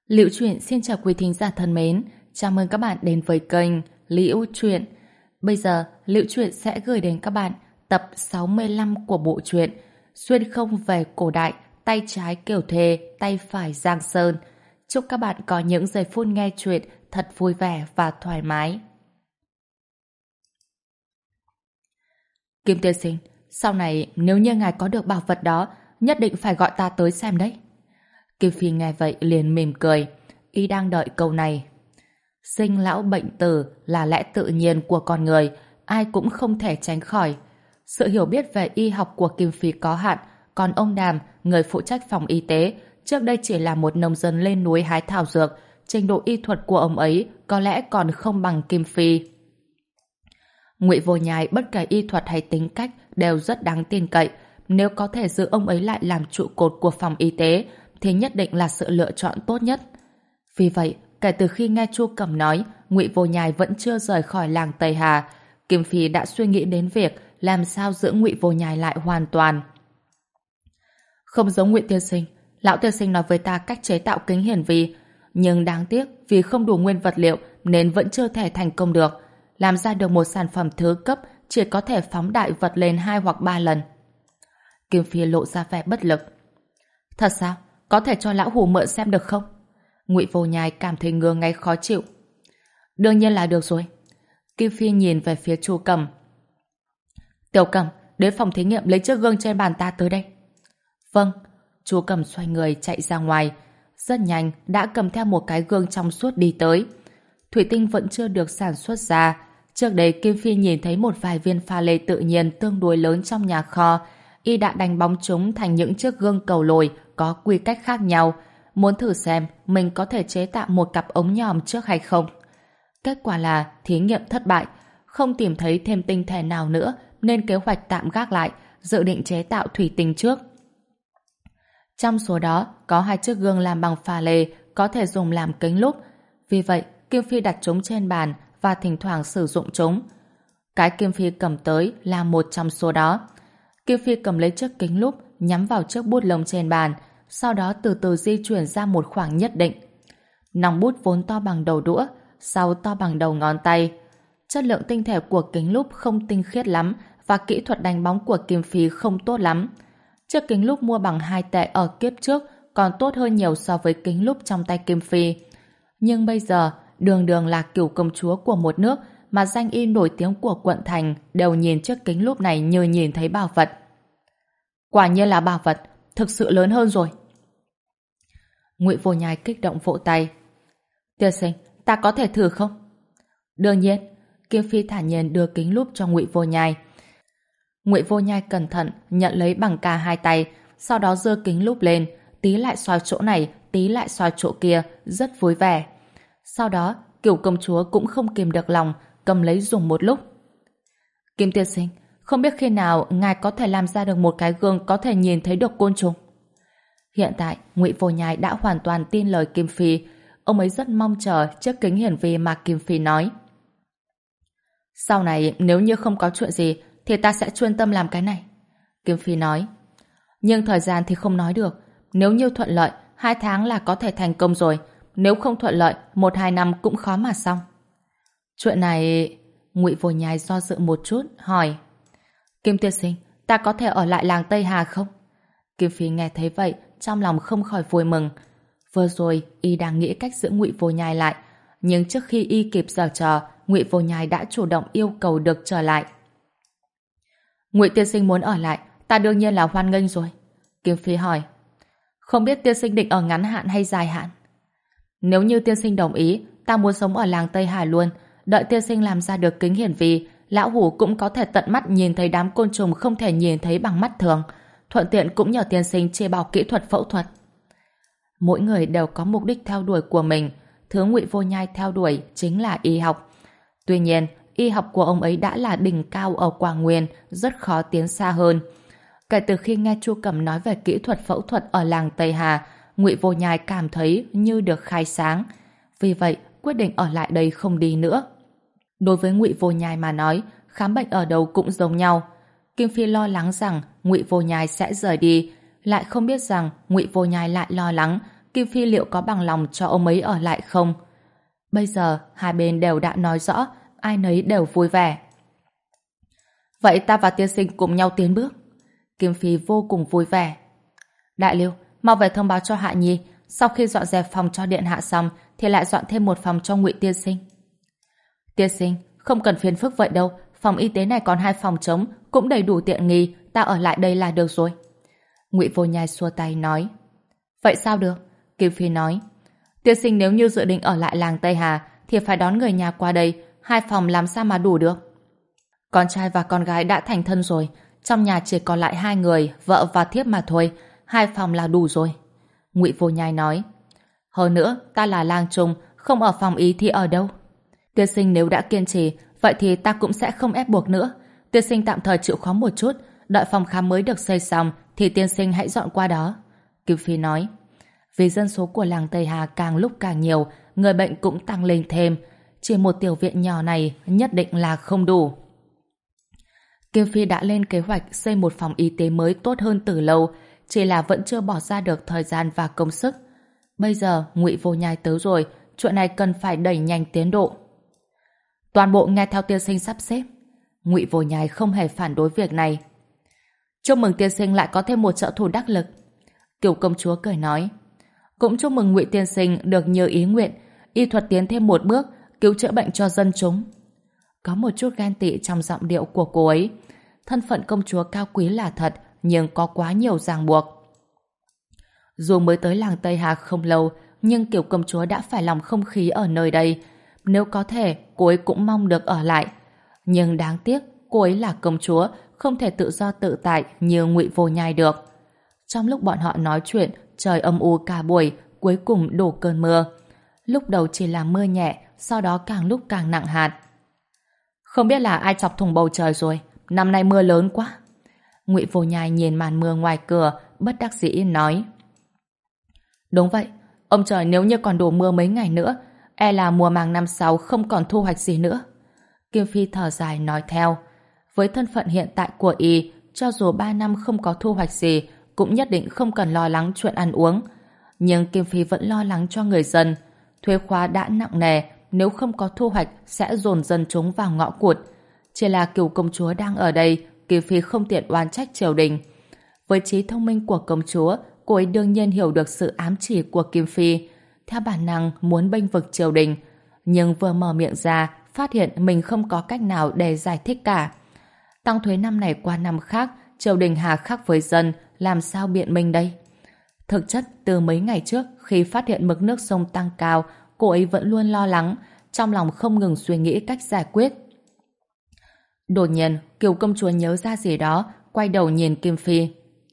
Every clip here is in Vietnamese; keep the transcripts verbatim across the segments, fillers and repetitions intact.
Liễu Chuyện xin chào quý thính giả thân mến, chào mừng các bạn đến với kênh Liễu Chuyện. Bây giờ, Liễu Chuyện sẽ gửi đến các bạn tập sáu mươi lăm của bộ truyện Xuyên không về cổ đại, tay trái Kiều Thề, tay phải Giang Sơn. Chúc các bạn có những giây phút nghe chuyện thật vui vẻ và thoải mái. Kim tiên sinh, sau này nếu như ngài có được bảo vật đó, nhất định phải gọi ta tới xem đấy. Kim Phi nghe vậy liền mỉm cười, y đang đợi câu này. Sinh lão bệnh tử là lẽ tự nhiên của con người, ai cũng không thể tránh khỏi. Sự hiểu biết về y học của Kim Phi có hạn, còn ông Đàm, người phụ trách phòng y tế, trước đây chỉ là một nông dân lên núi hái thảo dược, trình độ y thuật của ông ấy có lẽ còn không bằng Kim Phi. Ngụy Vô Nhai bất kể y thuật hay tính cách đều rất đáng tin cậy, nếu có thể giữ ông ấy lại làm trụ cột của phòng y tế thì nhất định là sự lựa chọn tốt nhất. Vì vậy, kể từ khi nghe Chu Cẩm nói Ngụy Vô Nhai vẫn chưa rời khỏi làng Tây Hà, Kim Phi đã suy nghĩ đến việc làm sao giữ Ngụy Vô Nhai lại hoàn toàn. Không giống Ngụy tiên sinh, lão tiên sinh nói với ta cách chế tạo kính hiển vi, nhưng đáng tiếc vì không đủ nguyên vật liệu nên vẫn chưa thể thành công được. Làm ra được một sản phẩm thứ cấp chỉ có thể phóng đại vật lên hai hoặc ba lần. Kim Phi lộ ra vẻ bất lực. Thật sao? Có thể cho lão hù mượn xem được không? Ngụy Vô Nhai cảm thấy ngứa ngáy khó chịu. Đương nhiên là được rồi. Kim Phi nhìn về phía Chu Cẩm. Tiểu Cẩm, đến phòng thí nghiệm lấy chiếc gương trên bàn ta tới đây. Vâng. Chu Cẩm xoay người chạy ra ngoài. Rất nhanh đã cầm theo một cái gương trong suốt đi tới. Thủy tinh vẫn chưa được sản xuất ra. Trước đây Kim Phi nhìn thấy một vài viên pha lê tự nhiên tương đối lớn trong nhà kho. Y đã đánh bóng chúng thành những chiếc gương cầu lồi có quy cách khác nhau. Muốn thử xem mình có thể chế tạo một cặp ống nhòm trước hay không. Kết quả là thí nghiệm thất bại, không tìm thấy thêm tinh thể nào nữa nên kế hoạch tạm gác lại, dự định chế tạo thủy tinh trước. Trong số đó có hai chiếc gương làm bằng pha lê có thể dùng làm kính lúp. Vì vậy Kim Phi đặt chúng trên bàn và thỉnh thoảng sử dụng chúng. Cái Kim Phi cầm tới là một trong số đó. Kim Phi cầm lấy chiếc kính lúp nhắm vào chiếc bút lông trên bàn, sau đó từ từ di chuyển ra một khoảng nhất định. Nòng bút vốn to bằng đầu đũa, sau to bằng đầu ngón tay. Chất lượng tinh thể của kính lúp không tinh khiết lắm và kỹ thuật đánh bóng của Kim Phi không tốt lắm. Chiếc kính lúp mua bằng hai tệ ở kiếp trước còn tốt hơn nhiều so với kính lúp trong tay Kim Phi. Nhưng bây giờ, đường đường là cửu công chúa của một nước mà danh y nổi tiếng của quận thành đều nhìn chiếc kính lúp này như nhìn thấy bảo vật. Quả nhiên là bảo vật, thực sự lớn hơn rồi. Ngụy Vô Nhai kích động vỗ tay. Tiên sinh, ta có thể thử không? Đương nhiên. Kim Phi thản nhiên đưa kính lúp cho Ngụy Vô Nhai. Ngụy Vô Nhai cẩn thận nhận lấy bằng cả hai tay, sau đó giơ kính lúp lên, tí lại soi chỗ này, tí lại soi chỗ kia, rất vui vẻ. Sau đó, cửu công chúa cũng không kìm được lòng, cầm lấy dùng một lúc. Kim tiên sinh, không biết khi nào ngài có thể làm ra được một cái gương có thể nhìn thấy được côn trùng. Hiện tại, Ngụy Vô Nhai đã hoàn toàn tin lời Kim Phi. Ông ấy rất mong chờ chiếc kính hiển vi mà Kim Phi nói. Sau này, nếu như không có chuyện gì, thì ta sẽ chuyên tâm làm cái này. Kim Phi nói. Nhưng thời gian thì không nói được. Nếu như thuận lợi, hai tháng là có thể thành công rồi. Nếu không thuận lợi, một hai năm cũng khó mà xong. Chuyện này... Ngụy Vô Nhai do dự một chút, hỏi. Kim tiên sinh, ta có thể ở lại làng Tây Hà không? Kim Phi nghe thấy vậy, trong lòng không khỏi vui mừng. Vừa rồi, y đang nghĩ cách giữ Ngụy Vô Nhai lại. Nhưng trước khi y kịp giở trò, Ngụy Vô Nhai đã chủ động yêu cầu được trở lại. Ngụy tiên sinh muốn ở lại, ta đương nhiên là hoan nghênh rồi. Kim Phi hỏi. Không biết tiên sinh định ở ngắn hạn hay dài hạn? Nếu như tiên sinh đồng ý, ta muốn sống ở làng Tây Hà luôn. Đợi tiên sinh làm ra được kính hiển vi, lão hủ cũng có thể tận mắt nhìn thấy đám côn trùng không thể nhìn thấy bằng mắt thường. Thuận tiện cũng nhờ tiên sinh chia bảo kỹ thuật phẫu thuật. Mỗi người đều có mục đích theo đuổi của mình. Thứ Ngụy Vô Nhai theo đuổi chính là y học. Tuy nhiên, y học của ông ấy đã là đỉnh cao ở Quảng Nguyên, rất khó tiến xa hơn. Kể từ khi nghe Chu Cẩm nói về kỹ thuật phẫu thuật ở làng Tây Hà, Ngụy Vô Nhai cảm thấy như được khai sáng. Vì vậy, quyết định ở lại đây không đi nữa. Đối với Ngụy Vô Nhai mà nói, khám bệnh ở đâu cũng giống nhau. Kim Phi lo lắng rằng Ngụy Vô Nhai sẽ rời đi, lại không biết rằng Ngụy Vô Nhai lại lo lắng Kim Phi liệu có bằng lòng cho ông ấy ở lại không? Bây giờ, hai bên đều đã nói rõ, ai nấy đều vui vẻ. Vậy ta và tiên sinh cùng nhau tiến bước. Kim Phi vô cùng vui vẻ. Đại Lưu, mau về thông báo cho Hạ Nhi, sau khi dọn dẹp phòng cho điện hạ xong thì lại dọn thêm một phòng cho Ngụy tiên sinh. Tiên sinh, không cần phiền phức vậy đâu, phòng y tế này còn hai phòng trống, cũng đầy đủ tiện nghi, ta ở lại đây là được rồi. Ngụy Vô Nhai xua tay nói. Vậy sao được? Kim Phi nói. Tiên sinh nếu như dự định ở lại làng Tây Hà thì phải đón người nhà qua đây, hai phòng làm sao mà đủ được? Con trai và con gái đã thành thân rồi, trong nhà chỉ còn lại hai người, vợ và thiếp mà thôi, hai phòng là đủ rồi. Ngụy Vô Nhai nói. Hơn nữa, ta là lang trung, không ở phòng ý thì ở đâu? Tiên sinh nếu đã kiên trì, vậy thì ta cũng sẽ không ép buộc nữa. Tiên sinh tạm thời chịu khó một chút, đợi phòng khám mới được xây xong thì tiên sinh hãy dọn qua đó. Kim Phi nói. Vì dân số của làng Tây Hà càng lúc càng nhiều, người bệnh cũng tăng lên thêm. Chỉ một tiểu viện nhỏ này nhất định là không đủ. Kim Phi đã lên kế hoạch xây một phòng y tế mới tốt hơn từ lâu, chỉ là vẫn chưa bỏ ra được thời gian và công sức. Bây giờ Ngụy Vô Nhai tới rồi, chuyện này cần phải đẩy nhanh tiến độ. Toàn bộ nghe theo tiên sinh sắp xếp. Ngụy Vô Nhai không hề phản đối việc này. Chúc mừng tiên sinh lại có thêm một trợ thủ đắc lực. Kiều công chúa cười nói. Cũng chúc mừng Ngụy tiên sinh được như ý nguyện, y thuật tiến thêm một bước, cứu chữa bệnh cho dân chúng. Có một chút ghen tị trong giọng điệu của cô ấy. Thân phận công chúa cao quý là thật, nhưng có quá nhiều ràng buộc. Dù mới tới làng Tây Hà không lâu, nhưng Kiều công chúa đã phải lòng không khí ở nơi đây. Nếu có thể, cô ấy cũng mong được ở lại. Nhưng đáng tiếc, cô ấy là công chúa, không thể tự do tự tại như Ngụy Vô Nhai được. Trong lúc bọn họ nói chuyện, trời âm u cả buổi, cuối cùng đổ cơn mưa. Lúc đầu chỉ là mưa nhẹ, sau đó càng lúc càng nặng hạt. Không biết là ai chọc thủng bầu trời rồi, năm nay mưa lớn quá. Ngụy Vô Nhai nhìn màn mưa ngoài cửa, bất đắc dĩ nói. Đúng vậy, ông trời nếu như còn đổ mưa mấy ngày nữa, e là mùa màng năm sau không còn thu hoạch gì nữa. Kim Phi thở dài nói theo. Với thân phận hiện tại của y, cho dù ba năm không có thu hoạch gì, cũng nhất định không cần lo lắng chuyện ăn uống. Nhưng Kim Phi vẫn lo lắng cho người dân. Thuế khóa đã nặng nề, nếu không có thu hoạch sẽ dồn dân chúng vào ngõ cụt. Chỉ là Cửu công chúa đang ở đây, Kim Phi không tiện oán trách triều đình. Với trí thông minh của công chúa, cô ấy đương nhiên hiểu được sự ám chỉ của Kim Phi. Theo bản năng muốn bênh vực triều đình, nhưng vừa mở miệng ra, phát hiện mình không có cách nào để giải thích cả. Tăng thuế năm này qua năm khác, triều đình hà khắc với dân, làm sao biện minh đây? Thực chất, từ mấy ngày trước, khi phát hiện mực nước sông tăng cao, cô ấy vẫn luôn lo lắng, trong lòng không ngừng suy nghĩ cách giải quyết. Đột nhiên, Kiều công chúa nhớ ra gì đó, quay đầu nhìn Kim Phi.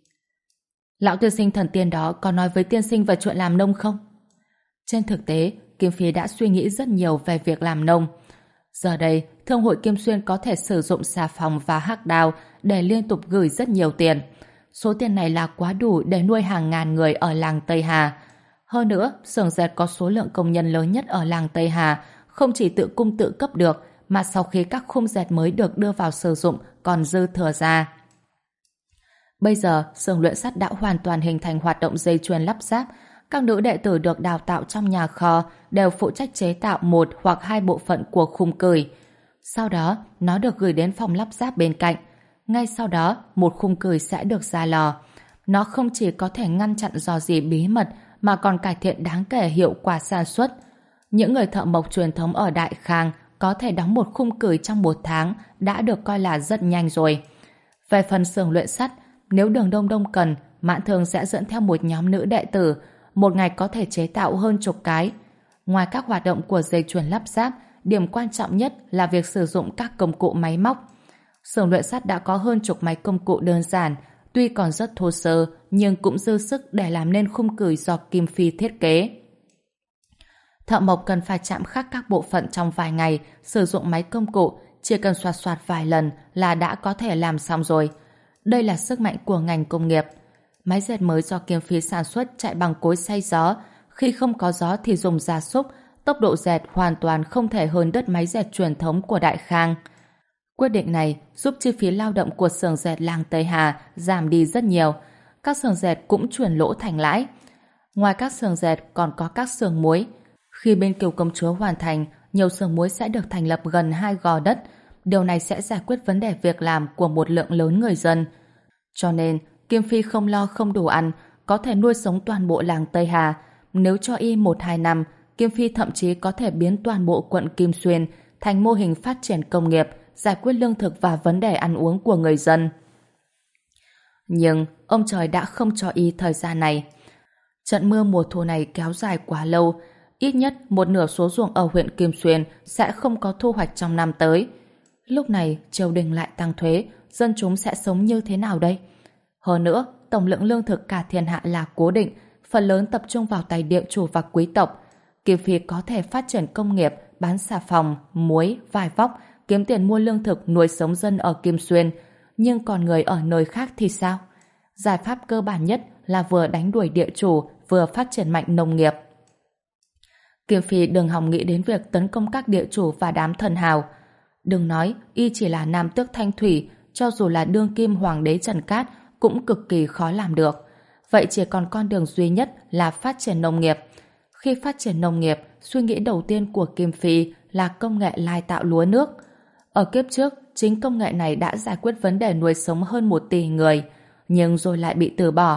Lão tiên sinh thần tiên đó có nói với tiên sinh về chuyện làm nông không? Trên thực tế, Kim Phi đã suy nghĩ rất nhiều về việc làm nông. Giờ đây, Thương hội Kim Xuyên có thể sử dụng xà phòng và hắc đao để liên tục gửi rất nhiều tiền. Số tiền này là quá đủ để nuôi hàng ngàn người ở làng Tây Hà. Hơn nữa, xưởng dệt có số lượng công nhân lớn nhất ở làng Tây Hà, không chỉ tự cung tự cấp được, mà sau khi các khung dệt mới được đưa vào sử dụng còn dư thừa ra. Bây giờ, xưởng luyện sắt đã hoàn toàn hình thành hoạt động dây chuyền lắp ráp. Các nữ đệ tử được đào tạo trong nhà kho đều phụ trách chế tạo một hoặc hai bộ phận của khung cửi. Sau đó, nó được gửi đến phòng lắp ráp bên cạnh. Ngay sau đó, một khung cửi sẽ được ra lò. Nó không chỉ có thể ngăn chặn rò rỉ bí mật mà còn cải thiện đáng kể hiệu quả sản xuất. Những người thợ mộc truyền thống ở Đại Khang có thể đóng một khung cửi trong một tháng đã được coi là rất nhanh rồi. Về phần xưởng luyện sắt, nếu Đường Đông Đông cần, Mãn Thường sẽ dẫn theo một nhóm nữ đệ tử, một ngày có thể chế tạo hơn chục cái. Ngoài các hoạt động của dây chuyền lắp ráp, điểm quan trọng nhất là việc sử dụng các công cụ máy móc. Xưởng luyện sắt đã có hơn chục máy công cụ đơn giản, tuy còn rất thô sơ, nhưng cũng dư sức để làm nên khung cửi do Kim Phi thiết kế. Thợ mộc cần phải chạm khắc các bộ phận trong vài ngày, sử dụng máy công cụ, chỉ cần xoạt xoạt vài lần là đã có thể làm xong rồi. Đây là sức mạnh của ngành công nghiệp. Máy dệt mới do Kim Phi sản xuất chạy bằng cối xay gió. Khi không có gió thì dùng gia súc, tốc độ dệt hoàn toàn không thể hơn đứt máy dệt truyền thống của Đại Khang. Quyết định này giúp chi phí lao động của xưởng dệt làng Tây Hà giảm đi rất nhiều. Các xưởng dệt cũng chuyển lỗ thành lãi. Ngoài các xưởng dệt còn có các xưởng muối. Khi bên Kiều công chúa hoàn thành, nhiều xưởng muối sẽ được thành lập gần hai gò đất. Điều này sẽ giải quyết vấn đề việc làm của một lượng lớn người dân. Cho nên, Kim Phi không lo không đủ ăn, có thể nuôi sống toàn bộ làng Tây Hà. Nếu cho y một hai năm, Kim Phi thậm chí có thể biến toàn bộ quận Kim Xuyên thành mô hình phát triển công nghiệp, giải quyết lương thực và vấn đề ăn uống của người dân. Nhưng ông trời đã không cho y thời gian này. Trận mưa mùa thu này kéo dài quá lâu, ít nhất một nửa số ruộng ở huyện Kim Xuyên sẽ không có thu hoạch trong năm tới. Lúc này triều đình lại tăng thuế, dân chúng sẽ sống như thế nào đây? Hơn nữa, tổng lượng lương thực cả thiên hạ là cố định, phần lớn tập trung vào tay địa chủ và quý tộc. Kim Phi có thể phát triển công nghiệp, bán xà phòng, muối, vải vóc, kiếm tiền mua lương thực nuôi sống dân ở Kim Xuyên. Nhưng còn người ở nơi khác thì sao? Giải pháp cơ bản nhất là vừa đánh đuổi địa chủ, vừa phát triển mạnh nông nghiệp. Kim Phi đừng hòng nghĩ đến việc tấn công các địa chủ và đám thần hào. Đừng nói y chỉ là nam tước Thanh Thủy, cho dù là đương kim hoàng đế Trần Cát cũng cực kỳ khó làm được. Vậy chỉ còn con đường duy nhất là phát triển nông nghiệp. Khi phát triển nông nghiệp, suy nghĩ đầu tiên của Kim Phi là công nghệ lai tạo lúa nước. Ở kiếp trước, chính công nghệ này đã giải quyết vấn đề nuôi sống hơn một tỷ người, nhưng rồi lại bị từ bỏ.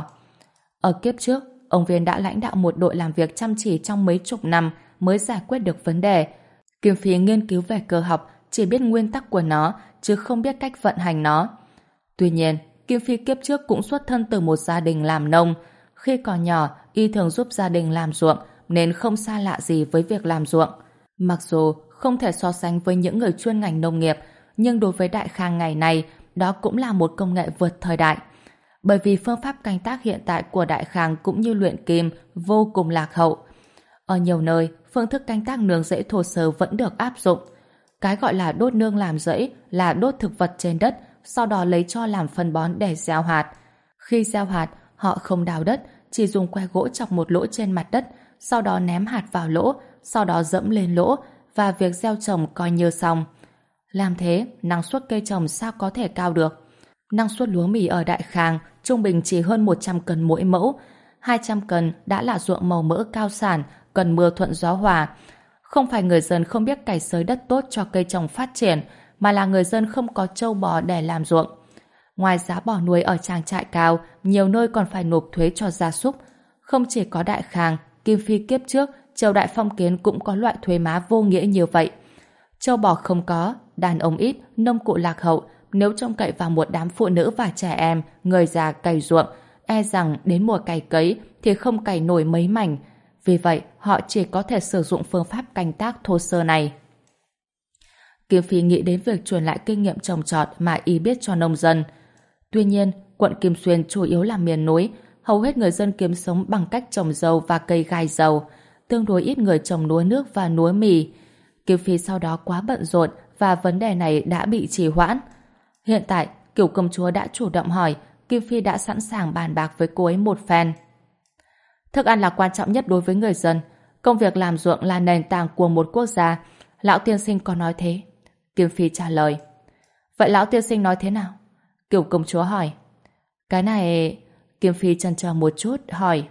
Ở kiếp trước, ông Viên đã lãnh đạo một đội làm việc chăm chỉ trong mấy chục năm mới giải quyết được vấn đề. Kim Phi nghiên cứu về cơ học, chỉ biết nguyên tắc của nó, chứ không biết cách vận hành nó. Tuy nhiên, Kim Phi kiếp trước cũng xuất thân từ một gia đình làm nông. Khi còn nhỏ, y thường giúp gia đình làm ruộng, nên không xa lạ gì với việc làm ruộng. Mặc dù không thể so sánh với những người chuyên ngành nông nghiệp, nhưng đối với Đại Khang ngày nay, đó cũng là một công nghệ vượt thời đại. Bởi vì phương pháp canh tác hiện tại của Đại Khang cũng như luyện kim vô cùng lạc hậu. Ở nhiều nơi, phương thức canh tác nương rẫy thô sơ vẫn được áp dụng. Cái gọi là đốt nương làm rẫy là đốt thực vật trên đất, sau đó lấy cho làm phân bón để gieo hạt. Khi gieo hạt, họ không đào đất, chỉ dùng que gỗ chọc một lỗ trên mặt đất, sau đó ném hạt vào lỗ, sau đó dẫm lên lỗ, và việc gieo trồng coi như xong. Làm thế, năng suất cây trồng sao có thể cao được? Năng suất lúa mì ở Đại Khang trung bình chỉ hơn một trăm cân mỗi mẫu. hai trăm cân đã là ruộng màu mỡ cao sản, cần mưa thuận gió hòa. Không phải người dân không biết cày xới đất tốt cho cây trồng phát triển, mà là người dân không có trâu bò để làm ruộng. Ngoài giá bò nuôi ở trang trại cao, nhiều nơi còn phải nộp thuế cho gia súc. Không chỉ có Đại Khang, Kim Phi kiếp trước, triều đại phong kiến cũng có loại thuế má vô nghĩa như vậy. Trâu bò không có, đàn ông ít, nông cụ lạc hậu, nếu trông cậy vào một đám phụ nữ và trẻ em, người già cày ruộng, e rằng đến mùa cày cấy thì không cày nổi mấy mảnh. Vì vậy, họ chỉ có thể sử dụng phương pháp canh tác thô sơ này. Kim Phi nghĩ đến việc truyền lại kinh nghiệm trồng trọt mà y biết cho nông dân. Tuy nhiên, quận Kim Xuyên chủ yếu là miền núi, hầu hết người dân kiếm sống bằng cách trồng dâu và cây gai dầu, tương đối ít người trồng lúa nước và lúa mì. Kim Phi sau đó quá bận rộn và vấn đề này đã bị trì hoãn. Hiện tại, Kiều công chúa đã chủ động hỏi, Kim Phi đã sẵn sàng bàn bạc với cô ấy một phen. Thức ăn là quan trọng nhất đối với người dân. Công việc làm ruộng là nền tảng của một quốc gia. Lão tiên sinh có nói thế. Kim Phi trả lời. Vậy lão tiên sinh nói thế nào? Kiều công chúa hỏi. Cái này... Kim Phi chần chờ một chút, hỏi.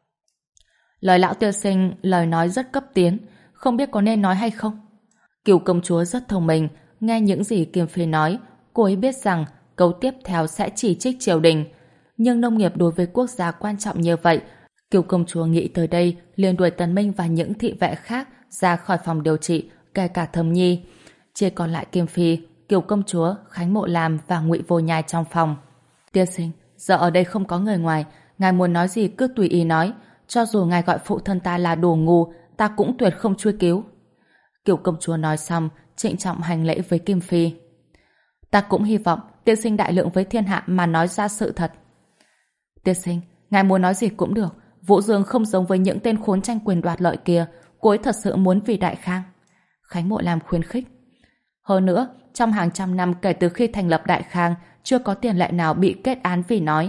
Lời lão tiên sinh, lời nói rất cấp tiến, không biết có nên nói hay không? Kiều công chúa rất thông minh, nghe những gì Kim Phi nói, cô ấy biết rằng câu tiếp theo sẽ chỉ trích triều đình. Nhưng nông nghiệp đối với quốc gia quan trọng như vậy, Kiều công chúa nghĩ tới đây liền đuổi Tần Minh và những thị vệ khác ra khỏi phòng điều trị, kể cả Thẩm Nhi. Chỉ còn lại Kim Phi, Kiều công chúa, Khánh Mộ Lam và Ngụy Vô Nhai trong phòng. Tiên sinh, giờ ở đây không có người ngoài, ngài muốn nói gì cứ tùy ý nói, cho dù ngài gọi phụ thân ta là đồ ngu, ta cũng tuyệt không truy cứu. Kiều công chúa nói xong, trịnh trọng hành lễ với Kim Phi. Ta cũng hy vọng tiên sinh đại lượng với thiên hạ mà nói ra sự thật. Tiên sinh, ngài muốn nói gì cũng được, Vũ Dương không giống với những tên khốn tranh quyền đoạt lợi kia, cô ấy thật sự muốn vì Đại Khang. Khánh Mộ Lam khuyến khích. Hơn nữa, trong hàng trăm năm kể từ khi thành lập Đại Khang, chưa có tiền lệ nào bị kết án vì nói.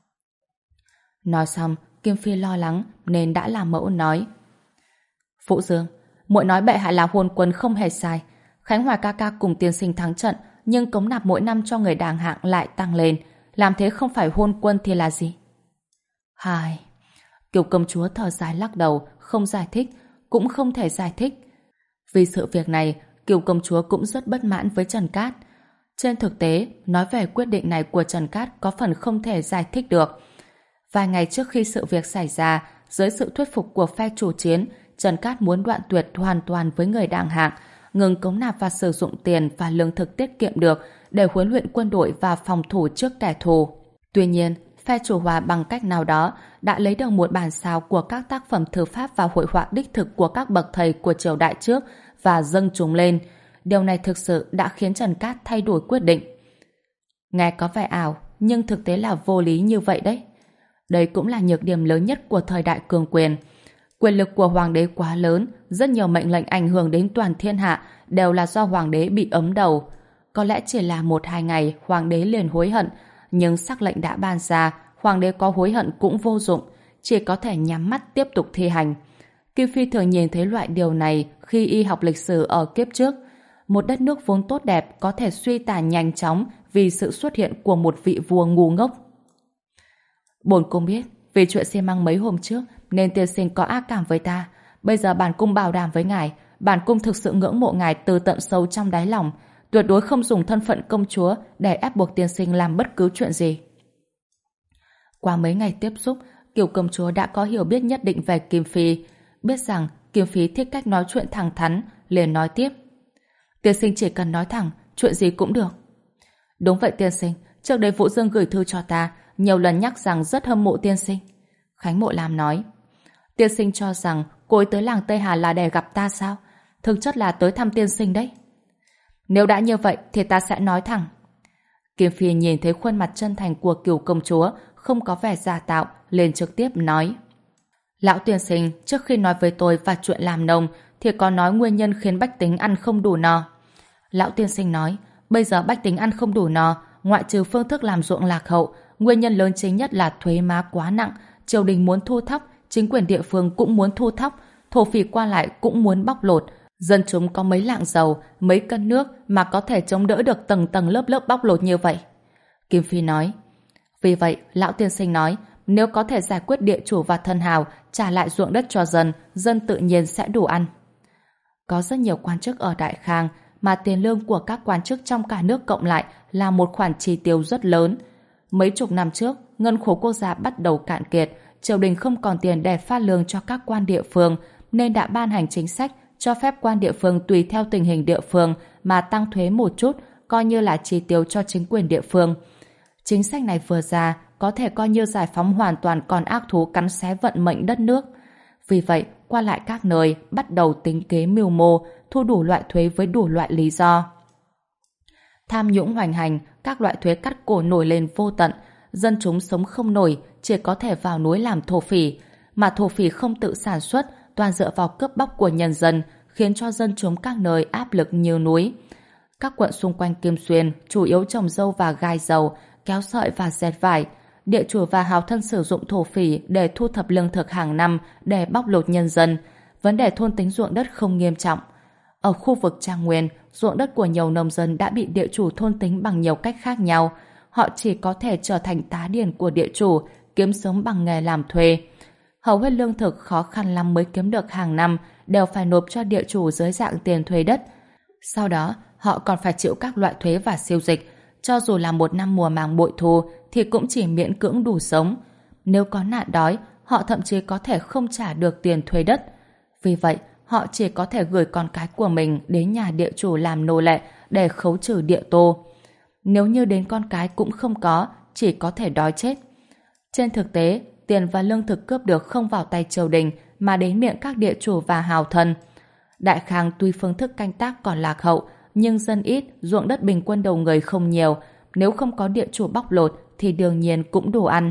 Nói xong, Kim Phi lo lắng nên đã làm mẫu nói. Vũ Dương, muội nói bệ hạ là hôn quân không hề sai. Khánh Hoài ca ca cùng tiên sinh thắng trận, nhưng cống nạp mỗi năm cho người đàng hạng lại tăng lên. Làm thế không phải hôn quân thì là gì? Hai... Kiều công chúa thở dài lắc đầu, không giải thích, cũng không thể giải thích. Vì sự việc này, Kiều công chúa cũng rất bất mãn với Trần Cát. Trên thực tế, nói về quyết định này của Trần Cát có phần không thể giải thích được. Vài ngày trước khi sự việc xảy ra, dưới sự thuyết phục của phe chủ chiến, Trần Cát muốn đoạn tuyệt hoàn toàn với người đàng hạng, ngừng cống nạp và sử dụng tiền và lương thực tiết kiệm được để huấn luyện quân đội và phòng thủ trước kẻ thù. Tuy nhiên, phe chủ hòa bằng cách nào đó đã lấy được một bản sao của các tác phẩm thư pháp và hội họa đích thực của các bậc thầy của triều đại trước và dâng chúng lên. Điều này thực sự đã khiến Trần Cát thay đổi quyết định. Nghe có vẻ ảo, nhưng thực tế là vô lý như vậy đấy. Đây cũng là nhược điểm lớn nhất của thời đại cường quyền. Quyền lực của hoàng đế quá lớn, rất nhiều mệnh lệnh ảnh hưởng đến toàn thiên hạ đều là do hoàng đế bị ấm đầu. Có lẽ chỉ là một hai ngày hoàng đế liền hối hận, nhưng sắc lệnh đã ban ra, hoàng đế có hối hận cũng vô dụng, chỉ có thể nhắm mắt tiếp tục thi hành. Kim Phi thường nhìn thấy loại điều này khi y học lịch sử ở kiếp trước. Một đất nước vốn tốt đẹp có thể suy tàn nhanh chóng vì sự xuất hiện của một vị vua ngu ngốc. Bổn cung biết, vì chuyện xi măng mấy hôm trước nên tiên sinh có ác cảm với ta. Bây giờ bản cung bảo đảm với ngài, bản cung thực sự ngưỡng mộ ngài từ tận sâu trong đáy lòng, tuyệt đối không dùng thân phận công chúa để ép buộc tiên sinh làm bất cứ chuyện gì. Qua mấy ngày tiếp xúc, Kiều công chúa đã có hiểu biết nhất định về Kim Phi, biết rằng Kim Phi thích cách nói chuyện thẳng thắn, liền nói tiếp. Tiên sinh chỉ cần nói thẳng, chuyện gì cũng được. Đúng vậy tiên sinh, trước đây Vũ Dương gửi thư cho ta, nhiều lần nhắc rằng rất hâm mộ tiên sinh. Khánh Mộ Lam nói, tiên sinh cho rằng cô ấy tới làng Tây Hà là để gặp ta sao? Thực chất là tới thăm tiên sinh đấy. Nếu đã như vậy thì ta sẽ nói thẳng. Kim Phi nhìn thấy khuôn mặt chân thành của Kiều công chúa, không có vẻ giả tạo, liền trực tiếp nói. Lão tiên sinh trước khi nói với tôi và chuyện làm nông thì có nói nguyên nhân khiến bách tính ăn không đủ no. Lão tiên sinh nói, bây giờ bách tính ăn không đủ no, ngoại trừ phương thức làm ruộng lạc hậu, nguyên nhân lớn chính nhất là thuế má quá nặng, triều đình muốn thu thóc, chính quyền địa phương cũng muốn thu thóc, thổ phỉ qua lại cũng muốn bóc lột, dân chúng có mấy lạng dầu, mấy cân nước mà có thể chống đỡ được tầng tầng lớp lớp bóc lột như vậy. Kim Phi nói, vì vậy, lão tiên sinh nói, nếu có thể giải quyết địa chủ và thân hào, trả lại ruộng đất cho dân, dân tự nhiên sẽ đủ ăn. Có rất nhiều quan chức ở Đại Khang, mà tiền lương của các quan chức trong cả nước cộng lại là một khoản chi tiêu rất lớn. Mấy chục năm trước, ngân khố quốc gia bắt đầu cạn kiệt, triều đình không còn tiền để phát lương cho các quan địa phương, nên đã ban hành chính sách cho phép quan địa phương tùy theo tình hình địa phương mà tăng thuế một chút, coi như là chi tiêu cho chính quyền địa phương. Chính sách này vừa ra, có thể coi như giải phóng hoàn toàn con ác thú cắn xé vận mệnh đất nước. Vì vậy, qua lại các nơi bắt đầu tính kế mưu mô, thu đủ loại thuế với đủ loại lý do. Tham nhũng hoành hành, các loại thuế cắt cổ nổi lên vô tận, dân chúng sống không nổi, chỉ có thể vào núi làm thổ phỉ, mà thổ phỉ không tự sản xuất, toàn dựa vào cướp bóc của nhân dân, khiến cho dân chúng các nơi áp lực như núi. Các quận xung quanh Kim Xuyên chủ yếu trồng dâu và gai dầu, kéo sợi và dệt vải. Địa chủ và hào thân sử dụng thổ phỉ để thu thập lương thực hàng năm để bóc lột nhân dân. Vấn đề thôn tính ruộng đất không nghiêm trọng. Ở khu vực Trang Nguyên, ruộng đất của nhiều nông dân đã bị địa chủ thôn tính bằng nhiều cách khác nhau. Họ chỉ có thể trở thành tá điền của địa chủ, kiếm sống bằng nghề làm thuê. Hầu hết lương thực khó khăn lắm mới kiếm được hàng năm đều phải nộp cho địa chủ dưới dạng tiền thuê đất. Sau đó, họ còn phải chịu các loại thuế và siêu dịch. Cho dù là một năm mùa màng bội thu thì cũng chỉ miễn cưỡng đủ sống. Nếu có nạn đói, họ thậm chí có thể không trả được tiền thuê đất. Vì vậy, họ chỉ có thể gửi con cái của mình đến nhà địa chủ làm nô lệ để khấu trừ địa tô. Nếu như đến con cái cũng không có, chỉ có thể đói chết. Trên thực tế, tiền và lương thực cướp được không vào tay triều đình mà đến miệng các địa chủ và hào thân. Đại Khang tuy phương thức canh tác còn lạc hậu, nhưng dân ít, ruộng đất bình quân đầu người không nhiều, nếu không có địa chủ bóc lột thì đương nhiên cũng đủ ăn.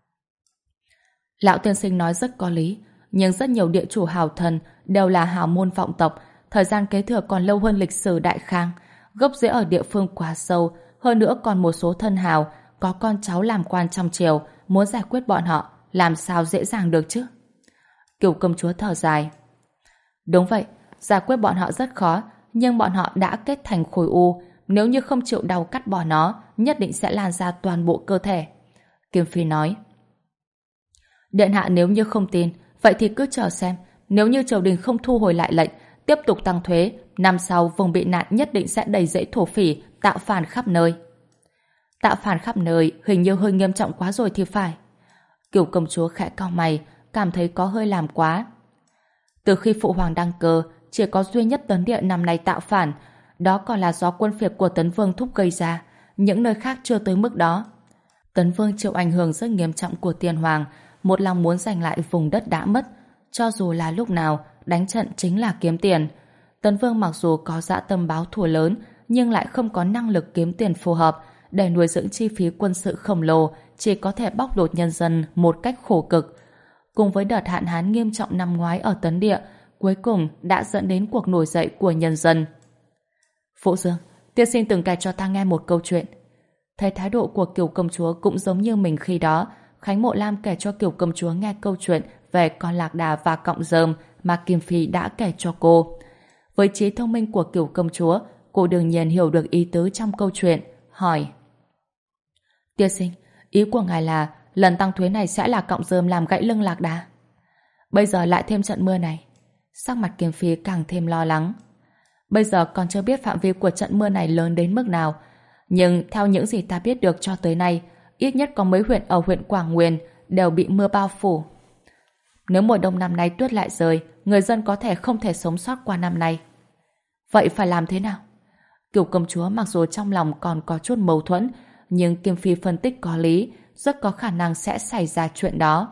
Lão tiên sinh nói rất có lý, nhưng rất nhiều địa chủ hào thần đều là hào môn vọng tộc, thời gian kế thừa còn lâu hơn lịch sử Đại Khang, gốc rễ ở địa phương quá sâu, hơn nữa còn một số thân hào có con cháu làm quan trong triều, muốn giải quyết bọn họ làm sao dễ dàng được chứ? Kiều công chúa thở dài. Đúng vậy, giải quyết bọn họ rất khó, nhưng bọn họ đã kết thành khối u, nếu như không chịu đau cắt bỏ nó, nhất định sẽ lan ra toàn bộ cơ thể. Kim Phi nói. Điện hạ nếu như không tin, vậy thì cứ chờ xem. Nếu như triều đình không thu hồi lại lệnh, tiếp tục tăng thuế, năm sau vùng bị nạn nhất định sẽ đầy rẫy thổ phỉ, tạo phản khắp nơi. Tạo phản khắp nơi hình như hơi nghiêm trọng quá rồi thì phải. Cửu công chúa khẽ cau mày, cảm thấy có hơi làm quá. Từ khi phụ hoàng đăng cơ, chỉ có duy nhất Tấn Địa năm nay tạo phản, đó còn là do quân phiệt của Tấn Vương thúc gây ra, những nơi khác chưa tới mức đó. Tấn Vương chịu ảnh hưởng rất nghiêm trọng của Tiên Hoàng, một lòng muốn giành lại vùng đất đã mất, cho dù là lúc nào, đánh trận chính là kiếm tiền. Tấn Vương mặc dù có dã tâm báo thù lớn, nhưng lại không có năng lực kiếm tiền phù hợp để nuôi dưỡng chi phí quân sự khổng lồ, chỉ có thể bóc lột nhân dân một cách khổ cực. Cùng với đợt hạn hán nghiêm trọng năm ngoái ở Tấn Địa, cuối cùng đã dẫn đến cuộc nổi dậy của nhân dân. Phụ Dương, tiên sinh từng kể cho ta nghe một câu chuyện. Thấy thái độ của Kiều công chúa cũng giống như mình khi đó, Khánh Mộ Lam kể cho Kiều công chúa nghe câu chuyện về con lạc đà và cọng rơm mà Kim Phi đã kể cho cô. Với trí thông minh của Kiều công chúa, cô đương nhiên hiểu được ý tứ trong câu chuyện, hỏi: Tiên sinh, ý của ngài là lần tăng thuế này sẽ là cọng rơm làm gãy lưng lạc đà? Bây giờ lại thêm trận mưa này. Sắc mặt Kim Phi càng thêm lo lắng. Bây giờ còn chưa biết phạm vi của trận mưa này lớn đến mức nào, nhưng theo những gì ta biết được cho tới nay, ít nhất có mấy huyện ở huyện Quảng Nguyên đều bị mưa bao phủ. Nếu mùa đông năm nay tuyết lại rơi, người dân có thể không thể sống sót qua năm nay. Vậy phải làm thế nào? Kiều công chúa mặc dù trong lòng còn có chút mâu thuẫn, nhưng Kim Phi phân tích có lý, rất có khả năng sẽ xảy ra chuyện đó.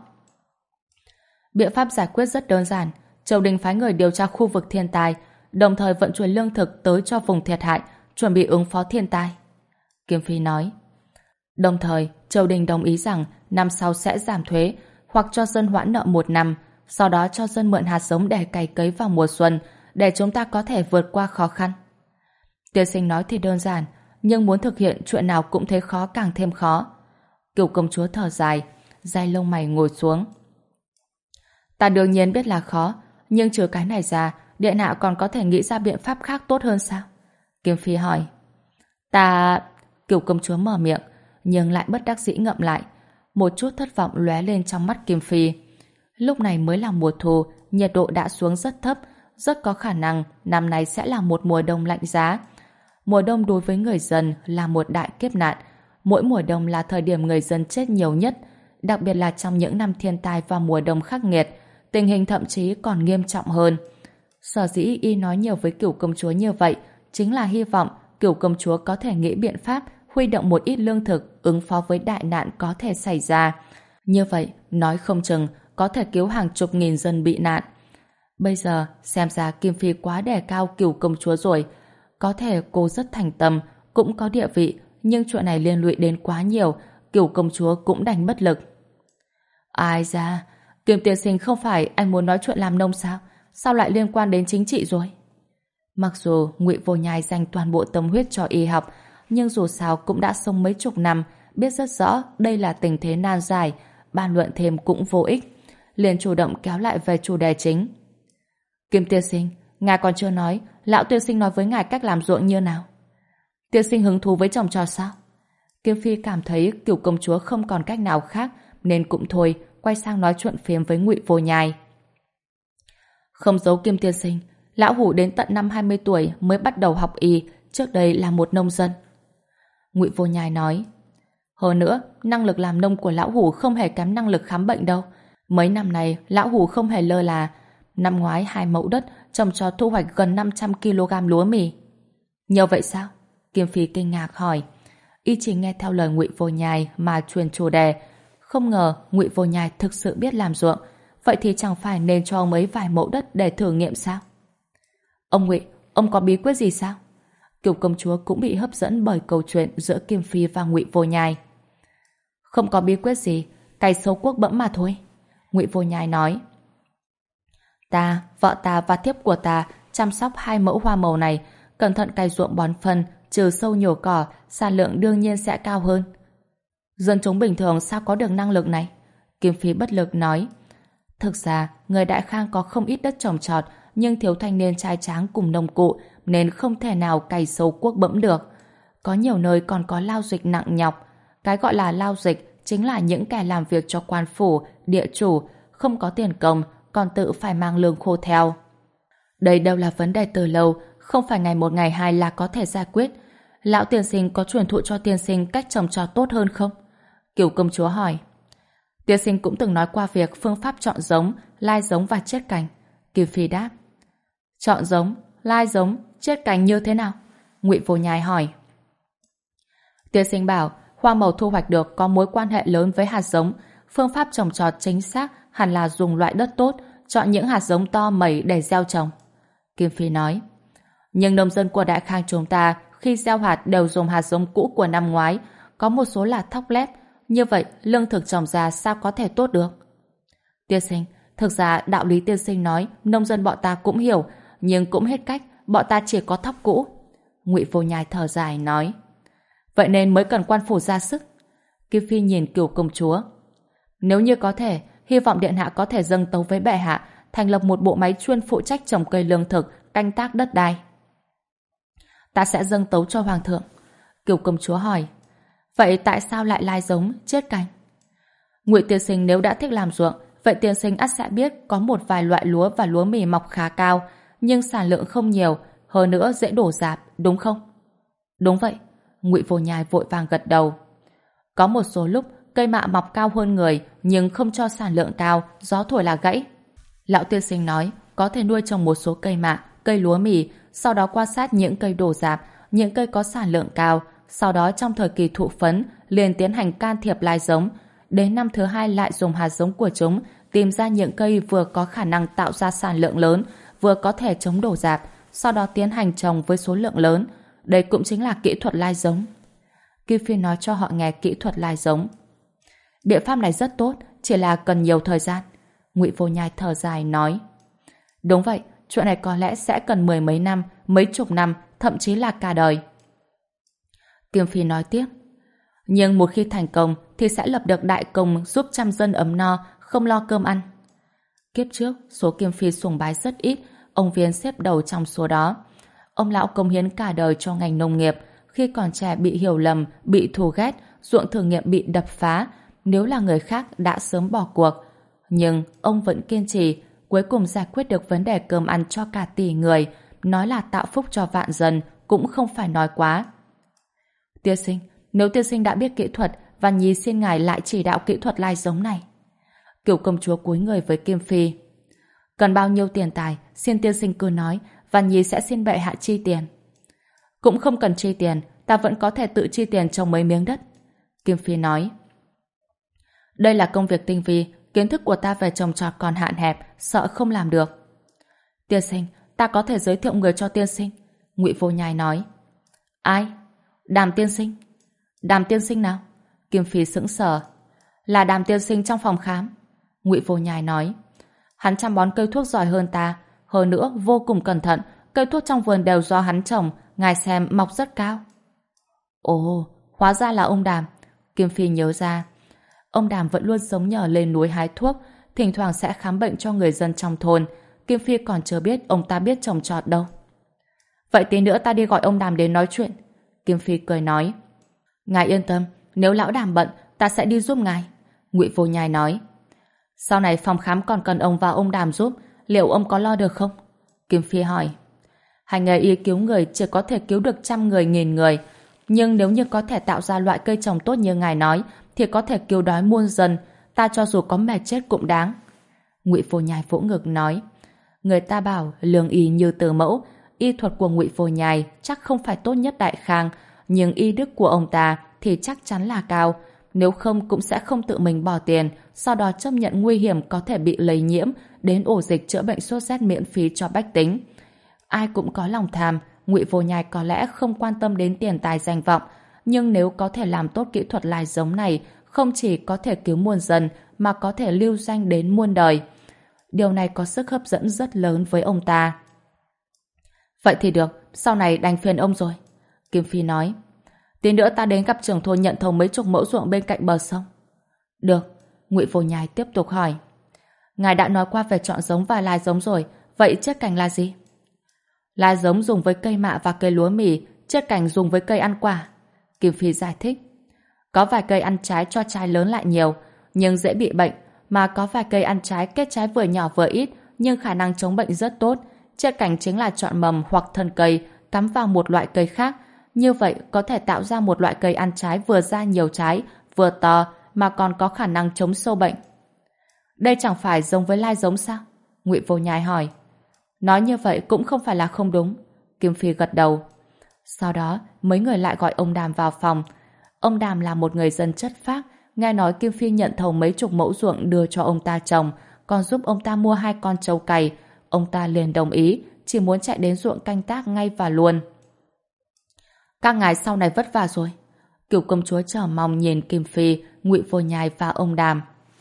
Biện pháp giải quyết rất đơn giản, triều đình phái người điều tra khu vực thiên tai, đồng thời vận chuyển lương thực tới cho vùng thiệt hại, chuẩn bị ứng phó thiên tai. Kim Phi nói. Đồng thời, triều đình đồng ý rằng năm sau sẽ giảm thuế, hoặc cho dân hoãn nợ một năm, sau đó cho dân mượn hạt giống để cày cấy vào mùa xuân, để chúng ta có thể vượt qua khó khăn. Tiên sinh nói thì đơn giản, nhưng muốn thực hiện chuyện nào cũng thấy khó càng thêm khó. Kiều công chúa thở dài, dai lông mày ngồi xuống. Ta đương nhiên biết là khó, nhưng trừ cái này ra, điện hạ còn có thể nghĩ ra biện pháp khác tốt hơn sao? Kim Phi hỏi. Ta... Kiều công chúa mở miệng, nhưng lại bất đắc dĩ ngậm lại. Một chút thất vọng lóe lên trong mắt Kim Phi. Lúc này mới là mùa thu, nhiệt độ đã xuống rất thấp, rất có khả năng năm nay sẽ là một mùa đông lạnh giá. Mùa đông đối với người dân là một đại kiếp nạn. Mỗi mùa đông là thời điểm người dân chết nhiều nhất, đặc biệt là trong những năm thiên tai và mùa đông khắc nghiệt, tình hình thậm chí còn nghiêm trọng hơn. Sở dĩ y nói nhiều với Cửu công chúa như vậy, chính là hy vọng Cửu công chúa có thể nghĩ biện pháp huy động một ít lương thực ứng phó với đại nạn có thể xảy ra. Như vậy, nói không chừng có thể cứu hàng chục nghìn dân bị nạn. Bây giờ, xem ra Kim Phi quá đề cao Cửu công chúa rồi. Có thể cô rất thành tâm, cũng có địa vị, nhưng chuyện này liên lụy đến quá nhiều, Cửu công chúa cũng đành bất lực. Ai da, Kim tiên sinh không phải anh muốn nói chuyện làm nông sao? Sao lại liên quan đến chính trị rồi? Mặc dù Ngụy Vô Nhai dành toàn bộ tâm huyết cho y học, nhưng dù sao cũng đã sống mấy chục năm, biết rất rõ đây là tình thế nan giải, bàn luận thêm cũng vô ích. Liền chủ động kéo lại về chủ đề chính. Kim tiên sinh, ngài còn chưa nói, lão tiên sinh nói với ngài cách làm ruộng như nào? Tiên sinh hứng thú với trồng trọt sao? Kim Phi cảm thấy Cửu công chúa không còn cách nào khác, nên cũng thôi, quay sang nói chuyện phiếm với Ngụy Vô Nhai. Không giấu Kim tiên sinh, lão hủ đến tận năm hai mươi tuổi mới bắt đầu học y, trước đây là một nông dân. Ngụy Vô Nhai nói. Hơn nữa, năng lực làm nông của lão hủ không hề kém năng lực khám bệnh đâu. Mấy năm này, lão hủ không hề lơ là. Năm ngoái hai mẫu đất trồng trọt thu hoạch gần năm trăm ki lô gam lúa mì. Nhiều vậy sao? Kim Phi kinh ngạc hỏi. Y chỉ nghe theo lời Ngụy Vô Nhai mà truyền chủ đề. Không ngờ Ngụy Vô Nhai thực sự biết làm ruộng. Vậy thì chẳng phải nên cho ông ấy vài mẫu đất để thử nghiệm sao? Ông Ngụy, ông có bí quyết gì sao? Cửu công chúa cũng bị hấp dẫn bởi câu chuyện giữa Kim Phi và Ngụy Vô Nhai. Không có bí quyết gì, cày sâu cuốc bẫm mà thôi. Ngụy Vô Nhai nói. Ta, vợ ta và thiếp của ta chăm sóc hai mẫu hoa màu này, cẩn thận cày ruộng bón phân, trừ sâu nhổ cỏ, sản lượng đương nhiên sẽ cao hơn. Dân chúng bình thường sao có được năng lực này? Kim Phi bất lực nói. Thực ra, người Đại Khang có không ít đất trồng trọt, nhưng thiếu thanh niên trai tráng cùng nông cụ, nên không thể nào cày sâu cuốc bẫm được. Có nhiều nơi còn có lao dịch nặng nhọc. Cái gọi là lao dịch chính là những kẻ làm việc cho quan phủ, địa chủ, không có tiền công, còn tự phải mang lương khô theo. Đây đều là vấn đề từ lâu, không phải ngày một ngày hai là có thể giải quyết. Lão tiên sinh có truyền thụ cho tiên sinh cách trồng trọt tốt hơn không? Kiều công chúa hỏi. Tiên sinh cũng từng nói qua việc phương pháp chọn giống, lai giống và chiết cành. Kim Phi đáp. Chọn giống, lai giống, chiết cành như thế nào? Ngụy Vô Nhai hỏi. Tiên sinh bảo hoa màu thu hoạch được có mối quan hệ lớn với hạt giống. Phương pháp trồng trọt chính xác hẳn là dùng loại đất tốt, chọn những hạt giống to mẩy để gieo trồng. Kim Phi nói. Nhưng nông dân của Đại Khang chúng ta khi gieo hạt đều dùng hạt giống cũ của năm ngoái, có một số là thóc lép. Như vậy, lương thực trồng ra sao có thể tốt được? Tiên sinh, thực ra đạo lý tiên sinh nói nông dân bọn ta cũng hiểu, nhưng cũng hết cách, bọn ta chỉ có thóc cũ. Ngụy Vô Nhai thở dài nói. Vậy nên mới cần quan phủ ra sức. Kim Phi nhìn Cửu công chúa. Nếu như có thể, hy vọng điện hạ có thể dâng tấu với bệ hạ, thành lập một bộ máy chuyên phụ trách trồng cây lương thực, canh tác đất đai. Ta sẽ dâng tấu cho hoàng thượng. Cửu công chúa hỏi. Vậy tại sao lại lai giống, chiết cành? Ngụy tiên sinh nếu đã thích làm ruộng, vậy tiên sinh ắt sẽ biết có một vài loại lúa và lúa mì mọc khá cao, nhưng sản lượng không nhiều, hơn nữa dễ đổ rạp, đúng không? Đúng vậy. Ngụy Vô Nhai vội vàng gật đầu. Có một số lúc cây mạ mọc cao hơn người, nhưng không cho sản lượng cao, gió thổi là gãy. Lão tiên sinh nói có thể nuôi trồng một số cây mạ, cây lúa mì, sau đó quan sát những cây đổ rạp, những cây có sản lượng cao, sau đó trong thời kỳ thụ phấn liền tiến hành can thiệp lai giống. Đến năm thứ hai lại dùng hạt giống của chúng tìm ra những cây vừa có khả năng tạo ra sản lượng lớn, vừa có thể chống đổ rạp, sau đó tiến hành trồng với số lượng lớn. Đây cũng chính là kỹ thuật lai giống. Kim Phi nói cho họ nghe kỹ thuật lai giống. Biện pháp này rất tốt, chỉ là cần nhiều thời gian. Ngụy Vô Nhai thở dài nói. Đúng vậy, chuyện này có lẽ sẽ cần mười mấy năm, mấy chục năm, thậm chí là cả đời. Kim Phi nói tiếp. Nhưng một khi thành công thì sẽ lập được đại công giúp trăm dân ấm no, không lo cơm ăn. Kiếp trước, số Kim Phi sùng bái rất ít, ông Viên xếp đầu trong số đó. Ông lão cống hiến cả đời cho ngành nông nghiệp, khi còn trẻ bị hiểu lầm, bị thù ghét, ruộng thử nghiệm bị đập phá, nếu là người khác đã sớm bỏ cuộc. Nhưng ông vẫn kiên trì, cuối cùng giải quyết được vấn đề cơm ăn cho cả tỷ người, nói là tạo phúc cho vạn dân, cũng không phải nói quá. Tiên sinh, nếu tiên sinh đã biết kỹ thuật, Văn Nhi xin ngài lại chỉ đạo kỹ thuật lai giống này. Cửu công chúa cúi người với Kim Phi. Cần bao nhiêu tiền tài, xin tiên sinh cứ nói, Văn Nhi sẽ xin bệ hạ chi tiền. Cũng không cần chi tiền, ta vẫn có thể tự chi tiền trồng mấy miếng đất. Kim Phi nói. Đây là công việc tinh vi, kiến thức của ta về trồng trọt còn hạn hẹp, sợ không làm được. Tiên sinh, ta có thể giới thiệu người cho tiên sinh. Ngụy Vô Nhai nói. Ai? Đàm tiên sinh. Đàm tiên sinh nào? Kim Phi sững sờ. Là Đàm tiên sinh trong phòng khám. Ngụy Vô Nhai nói. Hắn chăm bón cây thuốc giỏi hơn ta, hơn nữa vô cùng cẩn thận, cây thuốc trong vườn đều do hắn trồng, ngài xem mọc rất cao. Ồ, hóa ra là ông Đàm. Kim Phi nhớ ra. Ông Đàm vẫn luôn sống nhờ lên núi hái thuốc, thỉnh thoảng sẽ khám bệnh cho người dân trong thôn. Kim Phi còn chưa biết ông ta biết trồng trọt đâu. Vậy tí nữa ta đi gọi ông Đàm đến nói chuyện. Kim Phi cười nói. Ngài yên tâm, nếu lão Đàm bận, ta sẽ đi giúp ngài. Ngụy Vô Nhai nói. Sau này phòng khám còn cần ông và ông Đàm giúp, liệu ông có lo được không? Kim Phi hỏi. Hành nghề y cứu người chỉ có thể cứu được trăm người nghìn người, nhưng nếu như có thể tạo ra loại cây trồng tốt như ngài nói, thì có thể cứu đói muôn dân, ta cho dù có mệt chết cũng đáng. Ngụy Vô Nhai vỗ ngực nói. Người ta bảo lương y như từ mẫu, y thuật của Ngụy Vô Nhai chắc không phải tốt nhất Đại Khang, nhưng y đức của ông ta thì chắc chắn là cao, nếu không cũng sẽ không tự mình bỏ tiền, sau đó chấp nhận nguy hiểm có thể bị lây nhiễm đến ổ dịch chữa bệnh sốt rét miễn phí cho bách tính. Ai cũng có lòng tham, Ngụy Vô Nhai có lẽ không quan tâm đến tiền tài danh vọng, nhưng nếu có thể làm tốt kỹ thuật lai giống này, không chỉ có thể cứu muôn dân mà có thể lưu danh đến muôn đời. Điều này có sức hấp dẫn rất lớn với ông ta. Vậy thì được, sau này đành phiền ông rồi. Kim Phi nói. Tí nữa ta đến gặp trưởng thôn nhận thầu mấy chục mẫu ruộng bên cạnh bờ sông. Được. Ngụy Vô Nhai tiếp tục hỏi. Ngài đã nói qua về chọn giống và lai giống rồi, vậy chiết cành là gì? Lai giống dùng với cây mạ và cây lúa mì, chiết cành dùng với cây ăn quả. Kim Phi giải thích. Có vài cây ăn trái cho trái lớn lại nhiều, nhưng dễ bị bệnh, mà có vài cây ăn trái kết trái vừa nhỏ vừa ít, nhưng khả năng chống bệnh rất tốt. Chiết cành chính là chọn mầm hoặc thân cây, cắm vào một loại cây khác. Như vậy có thể tạo ra một loại cây ăn trái vừa ra nhiều trái, vừa to, mà còn có khả năng chống sâu bệnh. Đây chẳng phải giống với lai giống sao? Ngụy Vô Nhai hỏi. Nói như vậy cũng không phải là không đúng. Kim Phi gật đầu. Sau đó, mấy người lại gọi ông Đàm vào phòng. Ông Đàm là một người dân chất phác, nghe nói Kim Phi nhận thầu mấy chục mẫu ruộng đưa cho ông ta trồng, còn giúp ông ta mua hai con trâu cày. Ông ta liền đồng ý, chỉ muốn chạy đến ruộng canh tác ngay và luôn. Các ngài sau này vất vả rồi. Cửu công chúa chờ mong nhìn Kim Phi, Ngụy Vô Nhai và ông Đàm.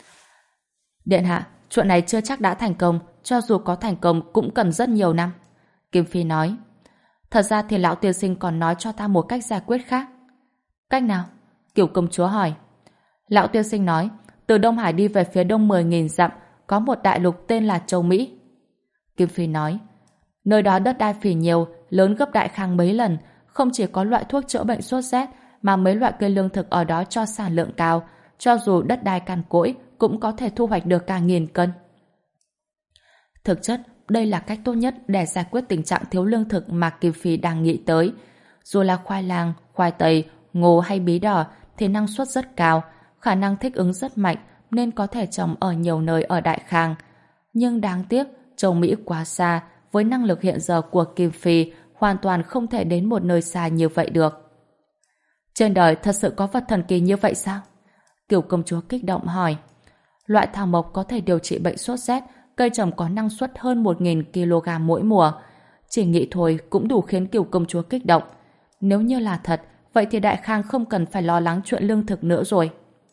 Điện hạ, chuyện này chưa chắc đã thành công, cho dù có thành công cũng cần rất nhiều năm. Kim Phi nói. Thật ra thì lão tiên sinh còn nói cho ta một cách giải quyết khác. Cách nào? Cửu công chúa hỏi. Lão tiên sinh nói, từ Đông Hải đi về phía đông mười nghìn dặm, có một đại lục tên là Châu Mỹ. Kim Phi nói, nơi đó đất đai phì nhiều, lớn gấp Đại Khang mấy lần, không chỉ có loại thuốc chữa bệnh sốt rét, mà mấy loại cây lương thực ở đó cho sản lượng cao, cho dù đất đai cằn cỗi cũng có thể thu hoạch được cả nghìn cân. Thực chất, đây là cách tốt nhất để giải quyết tình trạng thiếu lương thực mà Kim Phi đang nghĩ tới. Dù là khoai lang, khoai tây, ngô hay bí đỏ thì năng suất rất cao, khả năng thích ứng rất mạnh nên có thể trồng ở nhiều nơi ở Đại Khang. Nhưng đáng tiếc, châu Mỹ quá xa, với năng lực hiện giờ của Kim Phi hoàn toàn không thể đến một nơi xa như vậy được. Trên đời thật sự có vật thần kỳ như vậy sao? Cửu công chúa kích động hỏi. Loại thảo mộc có thể điều trị bệnh sốt rét, cây trồng có năng suất hơn một nghìn ki lô gam mỗi mùa. Chỉ nghĩ thôi cũng đủ khiến Cửu công chúa kích động. Nếu như là thật, vậy thì Đại Khang không cần phải lo lắng chuyện lương thực nữa rồi.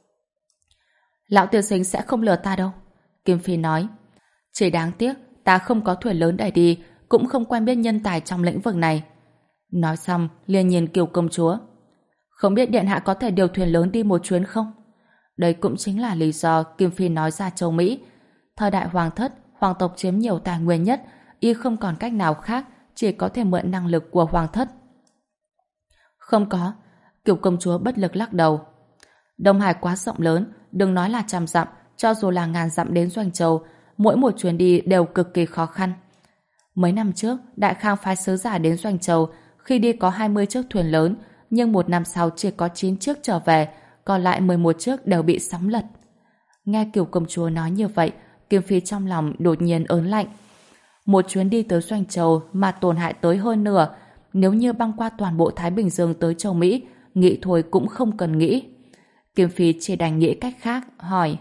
Lão tiên sinh sẽ không lừa ta đâu. Kim Phi nói. Chỉ đáng tiếc, ta không có thuyền lớn để đi, cũng không quen biết nhân tài trong lĩnh vực này. Nói xong, liền nhìn Cửu công chúa. Không biết điện hạ có thể điều thuyền lớn đi một chuyến không? Đây cũng chính là lý do Kim Phi nói ra châu Mỹ. Thời đại hoàng thất, hoàng tộc chiếm nhiều tài nguyên nhất, y không còn cách nào khác, chỉ có thể mượn năng lực của hoàng thất. Không có. Cửu công chúa bất lực lắc đầu. Đông Hải quá rộng lớn, đừng nói là trăm dặm, cho dù là ngàn dặm đến Doanh Châu, mỗi một chuyến đi đều cực kỳ khó khăn. Mấy năm trước, Đại Khang phái sứ giả đến Doanh Châu, khi đi có hai mươi chiếc thuyền lớn, nhưng một năm sau chỉ có chín chiếc trở về, còn lại mười một chiếc đều bị sóng lật. Nghe Cửu công chúa nói như vậy, Kim Phi trong lòng đột nhiên ớn lạnh. Một chuyến đi tới Doanh Châu mà tổn hại tới hơn nửa, nếu như băng qua toàn bộ Thái Bình Dương tới châu Mỹ, nghĩ thôi cũng không cần nghĩ. Kim Phi chỉ đành nghĩ cách khác, hỏi.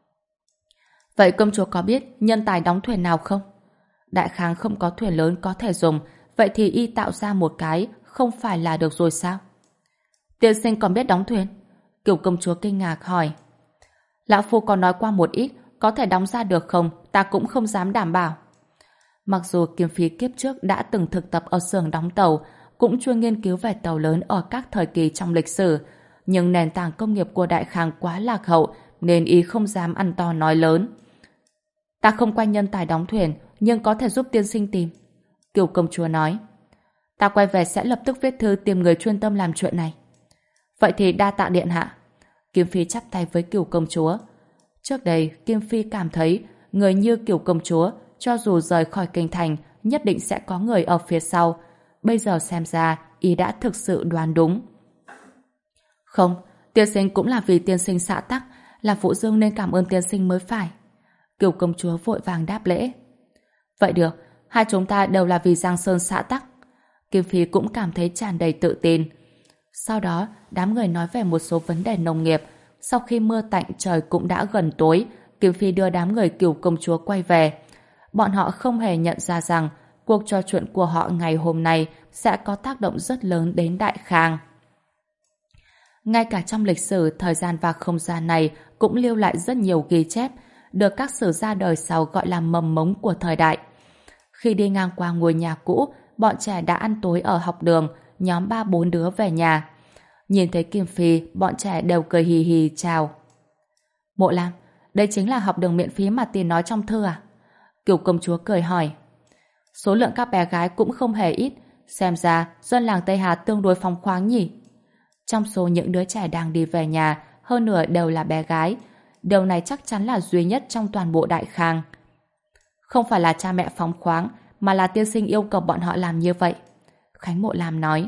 Vậy công chúa có biết nhân tài đóng thuyền nào không? Đại Khang không có thuyền lớn có thể dùng, vậy thì y tạo ra một cái không phải là được rồi sao? Tiên sinh còn biết đóng thuyền? Cửu công chúa kinh ngạc hỏi. Lão phu có nói qua một ít, có thể đóng ra được không, ta cũng không dám đảm bảo. Mặc dù Kim Phi kiếp trước đã từng thực tập ở xưởng đóng tàu, cũng chuyên nghiên cứu về tàu lớn ở các thời kỳ trong lịch sử, nhưng nền tảng công nghiệp của Đại Khang quá lạc hậu nên y không dám ăn to nói lớn. Ta không quen nhân tài đóng thuyền, nhưng có thể giúp tiên sinh tìm. Cửu công chúa nói. Ta quay về sẽ lập tức viết thư tìm người chuyên tâm làm chuyện này. Vậy thì đa tạ điện hạ. Kim Phi chắp tay với Cửu công chúa. Trước đây, Kim Phi cảm thấy người như Cửu công chúa, cho dù rời khỏi kinh thành, nhất định sẽ có người ở phía sau. Bây giờ xem ra, y đã thực sự đoán đúng. Không, tiên sinh cũng là vì tiên sinh xã tắc, là phụ dương nên cảm ơn tiên sinh mới phải. Cửu công chúa vội vàng đáp lễ. Vậy được, hai chúng ta đều là vì Giang Sơn xã tắc. Kim Phi cũng cảm thấy tràn đầy tự tin. Sau đó, đám người nói về một số vấn đề nông nghiệp. Sau khi mưa tạnh trời cũng đã gần tối, Kim Phi đưa đám người Cửu công chúa quay về. Bọn họ không hề nhận ra rằng cuộc trò chuyện của họ ngày hôm nay sẽ có tác động rất lớn đến Đại Khang. Ngay cả trong lịch sử, thời gian và không gian này cũng lưu lại rất nhiều ghi chép, được các sử gia đời sau gọi là mầm mống của thời đại. Khi đi ngang qua ngôi nhà cũ, bọn trẻ đã ăn tối ở học đường, nhóm ba bốn đứa về nhà. Nhìn thấy Kim Phi, bọn trẻ đều cười hì hì chào. Mộ Lam, đây chính là học đường miễn phí mà Tiền nói trong thư à? Cửu công chúa cười hỏi. Số lượng các bé gái cũng không hề ít, xem ra dân làng Tây Hà tương đối phóng khoáng nhỉ? Trong số những đứa trẻ đang đi về nhà, hơn nửa đều là bé gái. Điều này chắc chắn là duy nhất trong toàn bộ Đại Khang. Không phải là cha mẹ phóng khoáng, mà là tiên sinh yêu cầu bọn họ làm như vậy. Khánh Mộ Lam nói.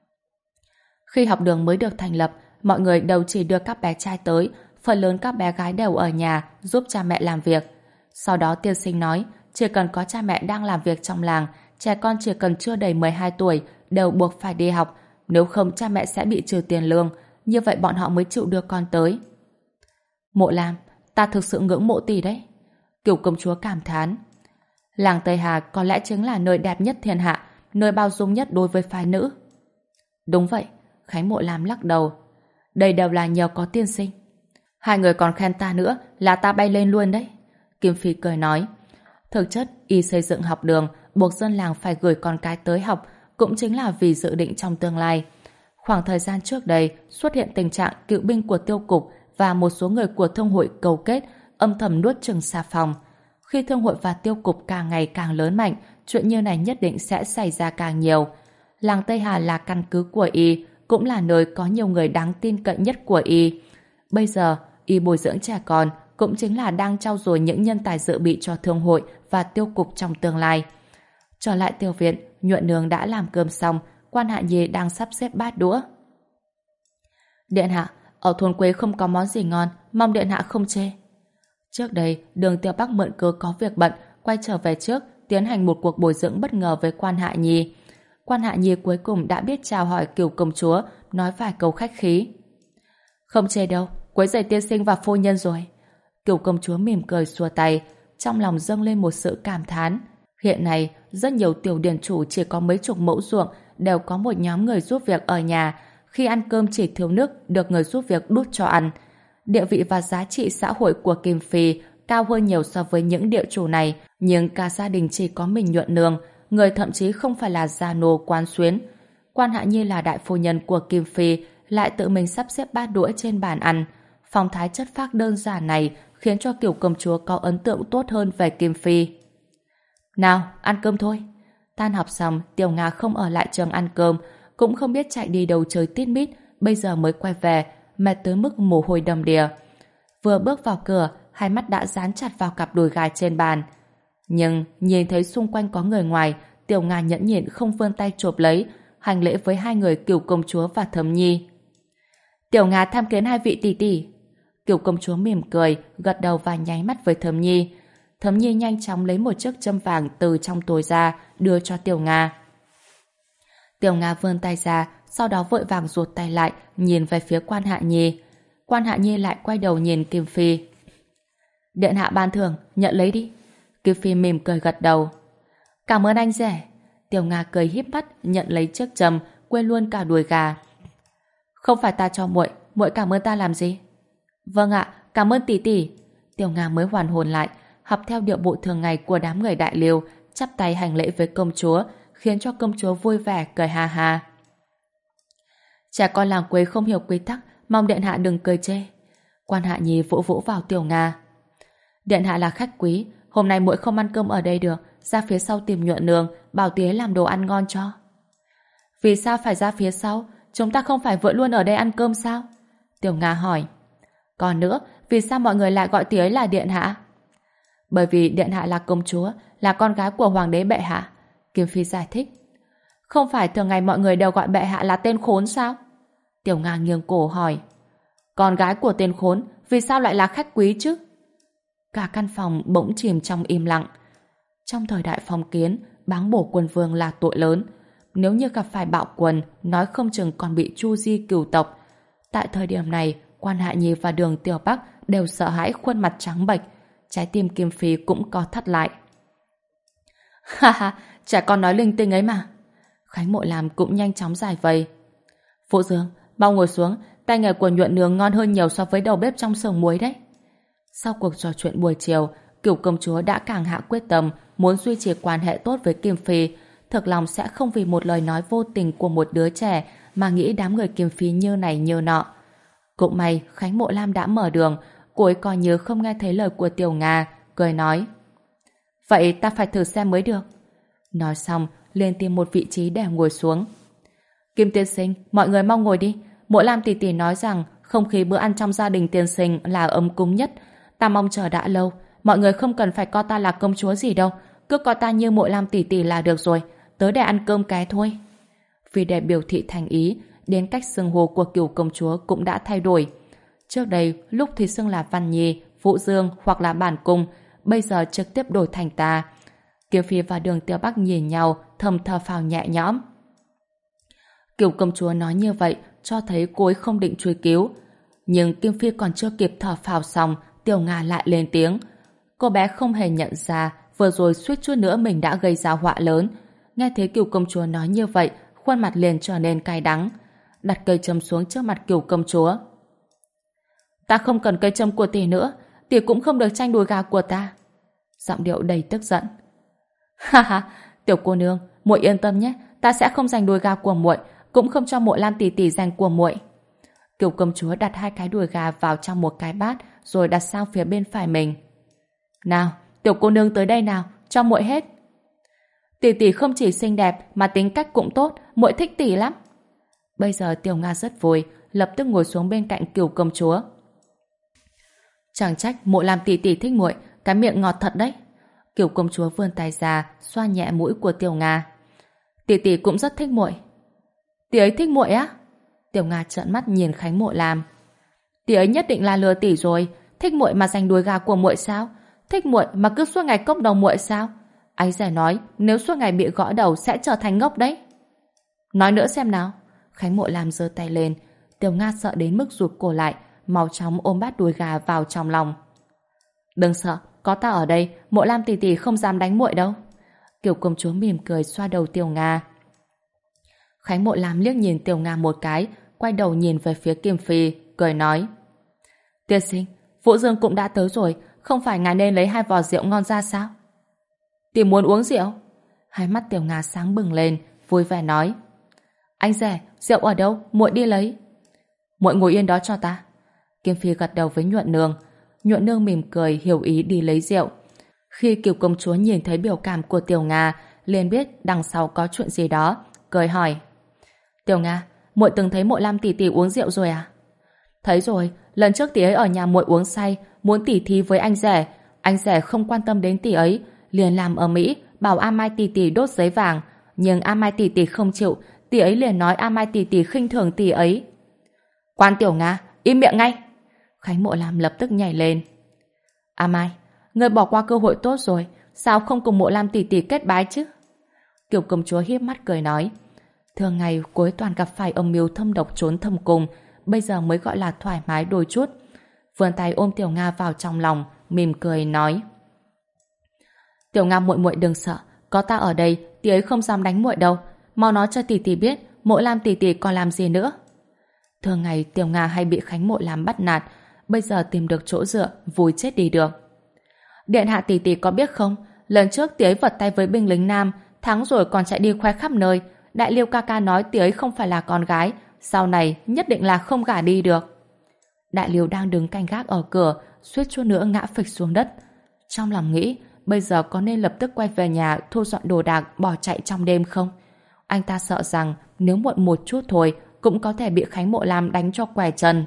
Khi học đường mới được thành lập, mọi người đều chỉ đưa các bé trai tới, phần lớn các bé gái đều ở nhà giúp cha mẹ làm việc. Sau đó tiên sinh nói, chỉ cần có cha mẹ đang làm việc trong làng, trẻ con chỉ cần chưa đầy mười hai tuổi đều buộc phải đi học, nếu không cha mẹ sẽ bị trừ tiền lương, như vậy bọn họ mới chịu đưa con tới. Mộ Lam, ta thực sự ngưỡng mộ tỷ đấy. Cửu công chúa cảm thán. Làng Tây Hà có lẽ chính là nơi đẹp nhất thiên hạ, nơi bao dung nhất đối với phái nữ. Đúng vậy, Khánh Mộ Lam lắc đầu. Đây đều là nhờ có tiên sinh. Hai người còn khen ta nữa là ta bay lên luôn đấy. Kim Phi cười nói. Thực chất, y xây dựng học đường, buộc dân làng phải gửi con cái tới học, cũng chính là vì dự định trong tương lai. Khoảng thời gian trước đây, xuất hiện tình trạng cựu binh của tiêu cục và một số người của thương hội cấu kết, âm thầm nuốt chửng xà phòng. Khi thương hội và tiêu cục càng ngày càng lớn mạnh, chuyện như này nhất định sẽ xảy ra càng nhiều. Làng Tây Hà là căn cứ của y, cũng là nơi có nhiều người đáng tin cậy nhất của y. Bây giờ, y bồi dưỡng trẻ con cũng chính là đang trau dồi những nhân tài dự bị cho thương hội và tiêu cục trong tương lai. Trở lại tiểu viện, Nhuận Nương đã làm cơm xong, Quan Hạ Nhi đang sắp xếp bát đũa. Điện hạ, ở thôn quê không có món gì ngon, mong điện hạ không chê. Trước đây, Đường Tiêu Bắc mượn cớ có việc bận, quay trở về trước, tiến hành một cuộc bồi dưỡng bất ngờ với Quan Hạ Nhi. Quan Hạ Nhi cuối cùng đã biết chào hỏi Cửu công chúa, nói vài câu khách khí. Không chê đâu, quấy rầy tiên sinh và phu nhân rồi. Cửu công chúa mỉm cười xua tay, trong lòng dâng lên một sự cảm thán. Hiện nay, rất nhiều tiểu điển chủ chỉ có mấy chục mẫu ruộng đều có một nhóm người giúp việc ở nhà. Khi ăn cơm chỉ thiếu nước, được người giúp việc đút cho ăn. Địa vị và giá trị xã hội của Kim Phi cao hơn nhiều so với những địa chủ này, nhưng cả gia đình chỉ có mình Nhuận Nương, người thậm chí không phải là gia nô quan xuyến. Quan Hạ Nhi là đại phu nhân của Kim Phi, lại tự mình sắp xếp bát đũa trên bàn ăn. Phong thái chất phác đơn giản này khiến cho Cửu công chúa có ấn tượng tốt hơn về Kim Phi. Nào, ăn cơm thôi. Tan học xong, Tiểu Nga không ở lại trường ăn cơm, cũng không biết chạy đi đâu chơi tít mít, bây giờ mới quay về, mệt tới mức mồ hôi đầm đìa. Vừa bước vào cửa, hai mắt đã dán chặt vào cặp đùi gà trên bàn. Nhưng nhìn thấy xung quanh có người ngoài, Tiểu Nga nhẫn nhịn không vươn tay chộp lấy, hành lễ với hai người Cửu công chúa và Thấm Nhi. Tiểu Nga tham kiến hai vị tỷ tỷ. Cửu công chúa mỉm cười, gật đầu và nháy mắt với Thấm Nhi. Thấm Nhi nhanh chóng lấy một chiếc châm vàng từ trong túi ra, đưa cho Tiểu Nga. Tiểu Nga vươn tay ra, sau đó vội vàng rụt tay lại, nhìn về phía Quan Hạ Nhi. Quan Hạ Nhi lại quay đầu nhìn Kim Phi. Điện hạ ban thưởng, nhận lấy đi. Kim Phi mỉm cười gật đầu. Cảm ơn anh rể. Tiểu Nga cười híp mắt, nhận lấy chiếc châm, quên luôn cả đùi gà. Không phải ta cho muội, muội cảm ơn ta làm gì? Vâng ạ, cảm ơn tỷ tỷ. Tiểu Nga mới hoàn hồn lại, học theo điệu bộ thường ngày của đám người đại liêu, chắp tay hành lễ với công chúa, khiến cho công chúa vui vẻ cười ha ha. Trẻ con làng quê không hiểu quy tắc, mong điện hạ đừng cười chê. Quan Hạ Nhi vỗ vỗ vào Tiểu Nga. Điện hạ là khách quý, hôm nay muội không ăn cơm ở đây được, ra phía sau tìm Nhuận Nương, bảo tía làm đồ ăn ngon cho. Vì sao phải ra phía sau? Chúng ta không phải vợ luôn ở đây ăn cơm sao? Tiểu Nga hỏi. Còn nữa, vì sao mọi người lại gọi tía ấy là điện hạ? Bởi vì điện hạ là công chúa, là con gái của hoàng đế bệ hạ. Kim Phi giải thích. Không phải thường ngày mọi người đều gọi bệ hạ là tên khốn sao? Tiểu Nga nghiêng cổ hỏi. Con gái của tên khốn, vì sao lại là khách quý chứ? Cả căn phòng bỗng chìm trong im lặng. Trong thời đại phong kiến, báng bổ quân vương là tội lớn. Nếu như gặp phải bạo quân, nói không chừng còn bị chu di cửu tộc. Tại thời điểm này, Quan Hạ Nhi và Đường Tiểu Bắc đều sợ hãi khuôn mặt trắng bệch. Trái tim Kim Phi cũng có thắt lại. Ha ha, trẻ con nói linh tinh ấy mà. Khánh Mộ Lam cũng nhanh chóng giải vây. Phụ Dương, mau ngồi xuống, tay nghề của Nhuận Nương ngon hơn nhiều so với đầu bếp trong xưởng muối đấy. Sau cuộc trò chuyện buổi chiều, Cửu công chúa đã càng hạ quyết tâm muốn duy trì quan hệ tốt với Kim Phi, thực lòng sẽ không vì một lời nói vô tình của một đứa trẻ mà nghĩ đám người Kim Phi như này như nọ. Cũng may Khánh Mộ Lam đã mở đường, cô ấy coi như không nghe thấy lời của Tiểu Nga, cười nói. Vậy ta phải thử xem mới được. Nói xong, liền tìm một vị trí để ngồi xuống. Kim tiên sinh, mọi người mau ngồi đi, Mộ Lam tỷ tỷ nói rằng không khí bữa ăn trong gia đình tiên sinh là ấm cúng nhất. Ta mong chờ đã lâu. Mọi người không cần phải coi ta là công chúa gì đâu. Cứ coi ta như Mộ Lam tỷ tỷ là được rồi. Tới để ăn cơm cái thôi. Vì để biểu thị thành ý, đến cách xưng hô của Cửu công chúa cũng đã thay đổi. Trước đây, lúc thì xưng là Văn Nhi, Vũ Dương hoặc là Bản Cung, bây giờ trực tiếp đổi thành ta. Kiều Phi và Đường Tiêu Bắc nhìn nhau, thầm thở phào nhẹ nhõm. Cửu công chúa nói như vậy, cho thấy cô ấy không định truy cứu. Nhưng Kim Phi còn chưa kịp thở phào xong, Tiểu Nga lại lên tiếng. Cô bé không hề nhận ra, vừa rồi suýt chút nữa mình đã gây ra họa lớn. Nghe thấy Cửu công chúa nói như vậy, khuôn mặt liền trở nên cay đắng. Đặt cây châm xuống trước mặt Cửu công chúa. Ta không cần cây châm của tỷ nữa, tỷ cũng không được tranh đùi gà của ta. Giọng điệu đầy tức giận. Ha ha, tiểu cô nương, muội yên tâm nhé, ta sẽ không giành đùi gà của muội, cũng không cho Mộ Lam tỷ tỷ giành của muội. Cửu công chúa đặt hai cái đùi gà vào trong một cái bát, rồi đặt sang phía bên phải mình. Nào, tiểu cô nương tới đây nào, cho muội hết. Tỷ tỷ không chỉ xinh đẹp mà tính cách cũng tốt, muội thích tỷ lắm. Bây giờ Tiểu Nga rất vui, lập tức ngồi xuống bên cạnh Cửu công chúa. Chẳng trách Mộ Lam tỷ tỷ thích muội, cái miệng ngọt thật đấy. Cửu công chúa vươn tay ra, xoa nhẹ mũi của Tiểu Nga. Tỷ tỷ cũng rất thích muội. Tỷ ấy thích muội á? Tiểu Nga trợn mắt nhìn Khánh Mộ Lam. Tỷ ấy nhất định là lừa tỷ rồi, thích muội mà giành đuôi gà của muội sao? Thích muội mà cứ suốt ngày cốc đầu muội sao? Anh rể nói nếu suốt ngày bị gõ đầu sẽ trở thành ngốc đấy. Nói nữa xem nào. Khánh Mộ Lam giơ tay lên. Tiểu Nga sợ đến mức rụt cổ lại, mau chóng ôm bát đùi gà vào trong lòng. Đừng sợ, có ta ở đây, Mộ Lam tỷ tỷ không dám đánh muội đâu. Kiều công chúa mỉm cười xoa đầu Tiểu Nga. Khánh Mộ Lam liếc nhìn Tiểu Nga một cái, quay đầu nhìn về phía Kim Phi, cười nói. Tiên sinh, Vũ Dương cũng đã tới rồi, không phải ngài nên lấy hai vò rượu ngon ra sao? Tỷ muốn uống rượu? Hai mắt Tiểu Nga sáng bừng lên, vui vẻ nói. Anh rể, rượu ở đâu? Muội đi lấy. Muội ngồi yên đó cho ta. Kim Phi gật đầu với Nhuận Nương. Nhuận Nương mỉm cười hiểu ý đi lấy rượu. Khi Kiều công chúa nhìn thấy biểu cảm của Tiểu Nga, liền biết đằng sau có chuyện gì đó, cười hỏi. Tiểu Nga, muội từng thấy Mộ Lam tỷ tỷ uống rượu rồi à? Thấy rồi, lần trước tỷ ấy ở nhà muội uống say, muốn tỉ thí với anh rể. Anh rể không quan tâm đến tỷ ấy, liền làm ở Mỹ, bảo A Mai tỷ tỷ đốt giấy vàng. Nhưng A Mai tỷ tỷ không chịu, tỷ ấy liền nói A Mai tỷ tỷ khinh thường tỷ ấy. Quan Tiểu Nga, im miệng ngay! Khánh Mộ Lam lập tức nhảy lên. A Mai, ngươi bỏ qua cơ hội tốt rồi, sao không cùng Mộ Lam tỷ tỷ kết bái chứ? Kiều công chúa hiếp mắt cười nói. Thường ngày cô ấy toàn gặp phải âm mưu thâm độc trốn thâm cung, bây giờ mới gọi là thoải mái đôi chút. Vươn tay ôm Tiểu Nga vào trong lòng, mỉm cười nói. Tiểu Nga muội muội đừng sợ, có ta ở đây, tỷ ấy không dám đánh muội đâu. Mau nói cho tỷ tỷ biết, Mộ Lam tỷ tỷ còn làm gì nữa. Thường ngày Tiểu Nga hay bị Khánh Mộ Lam bắt nạt, bây giờ tìm được chỗ dựa, vui chết đi được. Điện hạ tỷ tỷ có biết không, lần trước tỷ ấy vật tay với binh lính nam, thắng rồi còn chạy đi khoe khắp nơi. Đại Liêu ca ca nói tỷ ấy không phải là con gái, sau này nhất định là không gả đi được. Đại Liêu đang đứng canh gác ở cửa, suýt chút nữa ngã phịch xuống đất. Trong lòng nghĩ, bây giờ có nên lập tức quay về nhà thu dọn đồ đạc bỏ chạy trong đêm không? Anh ta sợ rằng nếu muộn một chút thôi cũng có thể bị Khánh Mộ Lam đánh cho què chân.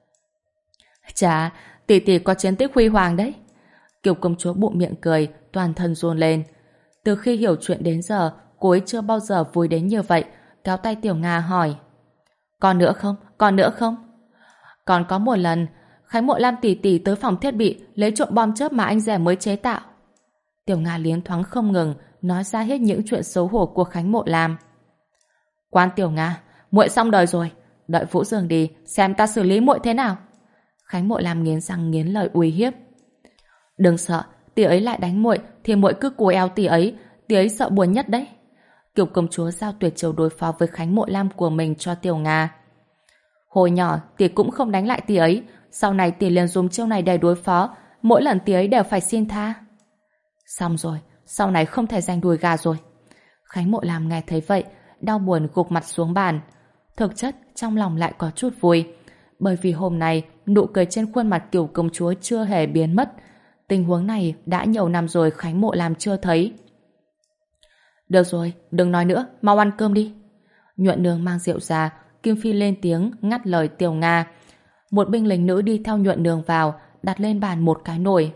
Chà, tỷ tỷ có chiến tích huy hoàng đấy. Kiều công chúa bụng miệng cười, toàn thân run lên. Từ khi hiểu chuyện đến giờ, cô ấy chưa bao giờ vui đến như vậy, kéo tay Tiểu Nga hỏi. Còn nữa không? Còn nữa không? Còn có một lần, Khánh Mộ Lam tỷ tỷ tới phòng thiết bị lấy trộm bom chớp mà anh rể mới chế tạo. Tiểu Nga liến thoáng không ngừng, nói ra hết những chuyện xấu hổ của Khánh Mộ Lam. Quan Tiểu Nga, muội xong đời rồi, đợi Vũ Dương đi, xem ta xử lý muội thế nào. Khánh Mộ Lam nghiến răng nghiến lợi uy hiếp. Đừng sợ, tỷ ấy lại đánh muội thì muội cứ cù eo tỷ ấy, tỷ ấy sợ buồn nhất đấy. Kiều công chúa giao tuyệt chiêu đối phó với Khánh Mộ Lam của mình cho Tiểu Nga. Hồi nhỏ tỷ cũng không đánh lại tỷ ấy, sau này tỷ liền dùng chiêu này để đối phó, mỗi lần tỷ ấy đều phải xin tha. Xong rồi, sau này không thể giành đùi gà rồi. Khánh Mộ Lam nghe thấy vậy, đau buồn gục mặt xuống bàn. Thực chất trong lòng lại có chút vui, bởi vì hôm nay nụ cười trên khuôn mặt Kiều công chúa chưa hề biến mất. Tình huống này đã nhiều năm rồi Khánh Mộ Lam chưa thấy. Được rồi, đừng nói nữa, mau ăn cơm đi. Nhuận Nương mang rượu ra, Kim Phi lên tiếng ngắt lời Tiểu Nga. Một binh lính nữ đi theo Nhuận Nương vào, đặt lên bàn một cái nồi.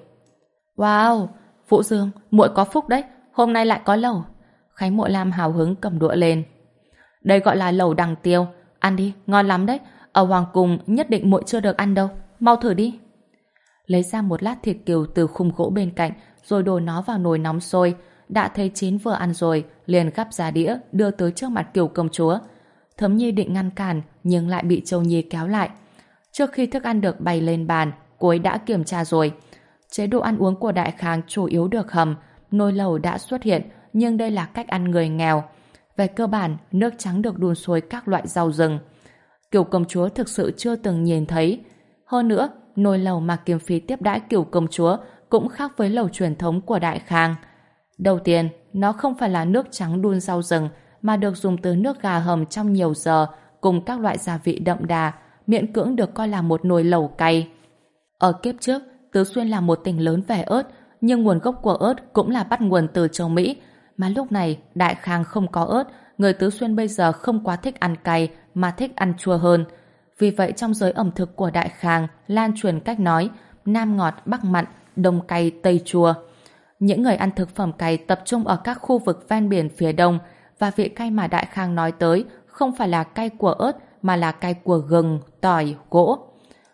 Wow, Vũ Dương, muội có phúc đấy, hôm nay lại có lẩu. Khánh Mộ Lam hào hứng cầm đũa lên. Đây gọi là lẩu đằng tiêu, ăn đi, ngon lắm đấy. Ở Hoàng Cung nhất định muội chưa được ăn đâu, mau thử đi. Lấy ra một lát thịt cừu từ khung gỗ bên cạnh, rồi đổ nó vào nồi nóng sôi. Đã thấy chín vừa ăn rồi, liền gắp ra đĩa, đưa tới trước mặt Kiều công chúa. Thấm Nhi định ngăn cản, nhưng lại bị Châu Nhi kéo lại. Trước khi thức ăn được bày lên bàn, cô ấy đã kiểm tra rồi. Chế độ ăn uống của Đại Khang chủ yếu được hầm, nồi lẩu đã xuất hiện, nhưng đây là cách ăn người nghèo. Về cơ bản, nước trắng được đun sôi các loại rau rừng. Kiều công chúa thực sự chưa từng nhìn thấy. Hơn nữa, nồi lẩu mà Kiếm Phi tiếp đãi Kiều công chúa cũng khác với lẩu truyền thống của Đại Khang. Đầu tiên, nó không phải là nước trắng đun rau rừng, mà được dùng từ nước gà hầm trong nhiều giờ, cùng các loại gia vị đậm đà, miễn cưỡng được coi là một nồi lẩu cay. Ở kiếp trước, Tứ Xuyên là một tỉnh lớn về ớt, nhưng nguồn gốc của ớt cũng là bắt nguồn từ châu Mỹ. Mà lúc này, Đại Khang không có ớt, người Tứ Xuyên bây giờ không quá thích ăn cay, mà thích ăn chua hơn. Vì vậy trong giới ẩm thực của Đại Khang lan truyền cách nói Nam ngọt, Bắc mặn, Đông cay, Tây chua. Những người ăn thực phẩm cay tập trung ở các khu vực ven biển phía đông, và vị cay mà Đại Khang nói tới không phải là cay của ớt mà là cay của gừng, tỏi, gỗ.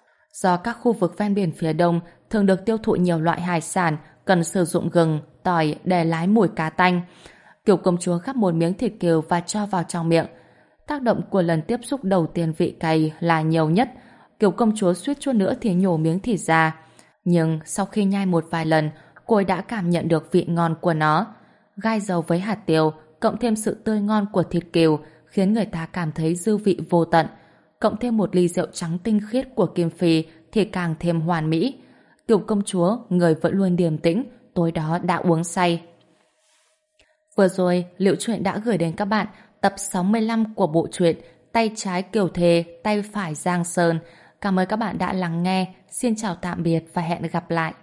Do các khu vực ven biển phía đông thường được tiêu thụ nhiều loại hải sản cần sử dụng gừng, tỏi để lái mùi cá tanh. Kiều công chúa gắp một miếng thịt cừu và cho vào trong miệng. Tác động của lần tiếp xúc đầu tiên vị cay là nhiều nhất. Kiều công chúa suýt chút nữa thì nhổ miếng thịt ra. Nhưng sau khi nhai một vài lần, cô ấy đã cảm nhận được vị ngon của nó. Gai dầu với hạt tiêu, cộng thêm sự tươi ngon của thịt cừu, khiến người ta cảm thấy dư vị vô tận. Cộng thêm một ly rượu trắng tinh khiết của Kim Phi thì càng thêm hoàn mỹ. Kiều công chúa, người vẫn luôn điềm tĩnh, tối đó đã uống say. Vừa rồi, Liệu Truyện đã gửi đến các bạn tập sáu mươi lăm của bộ truyện Tay trái Kiều Thề, tay phải Giang Sơn. Cảm ơn các bạn đã lắng nghe. Xin chào tạm biệt và hẹn gặp lại.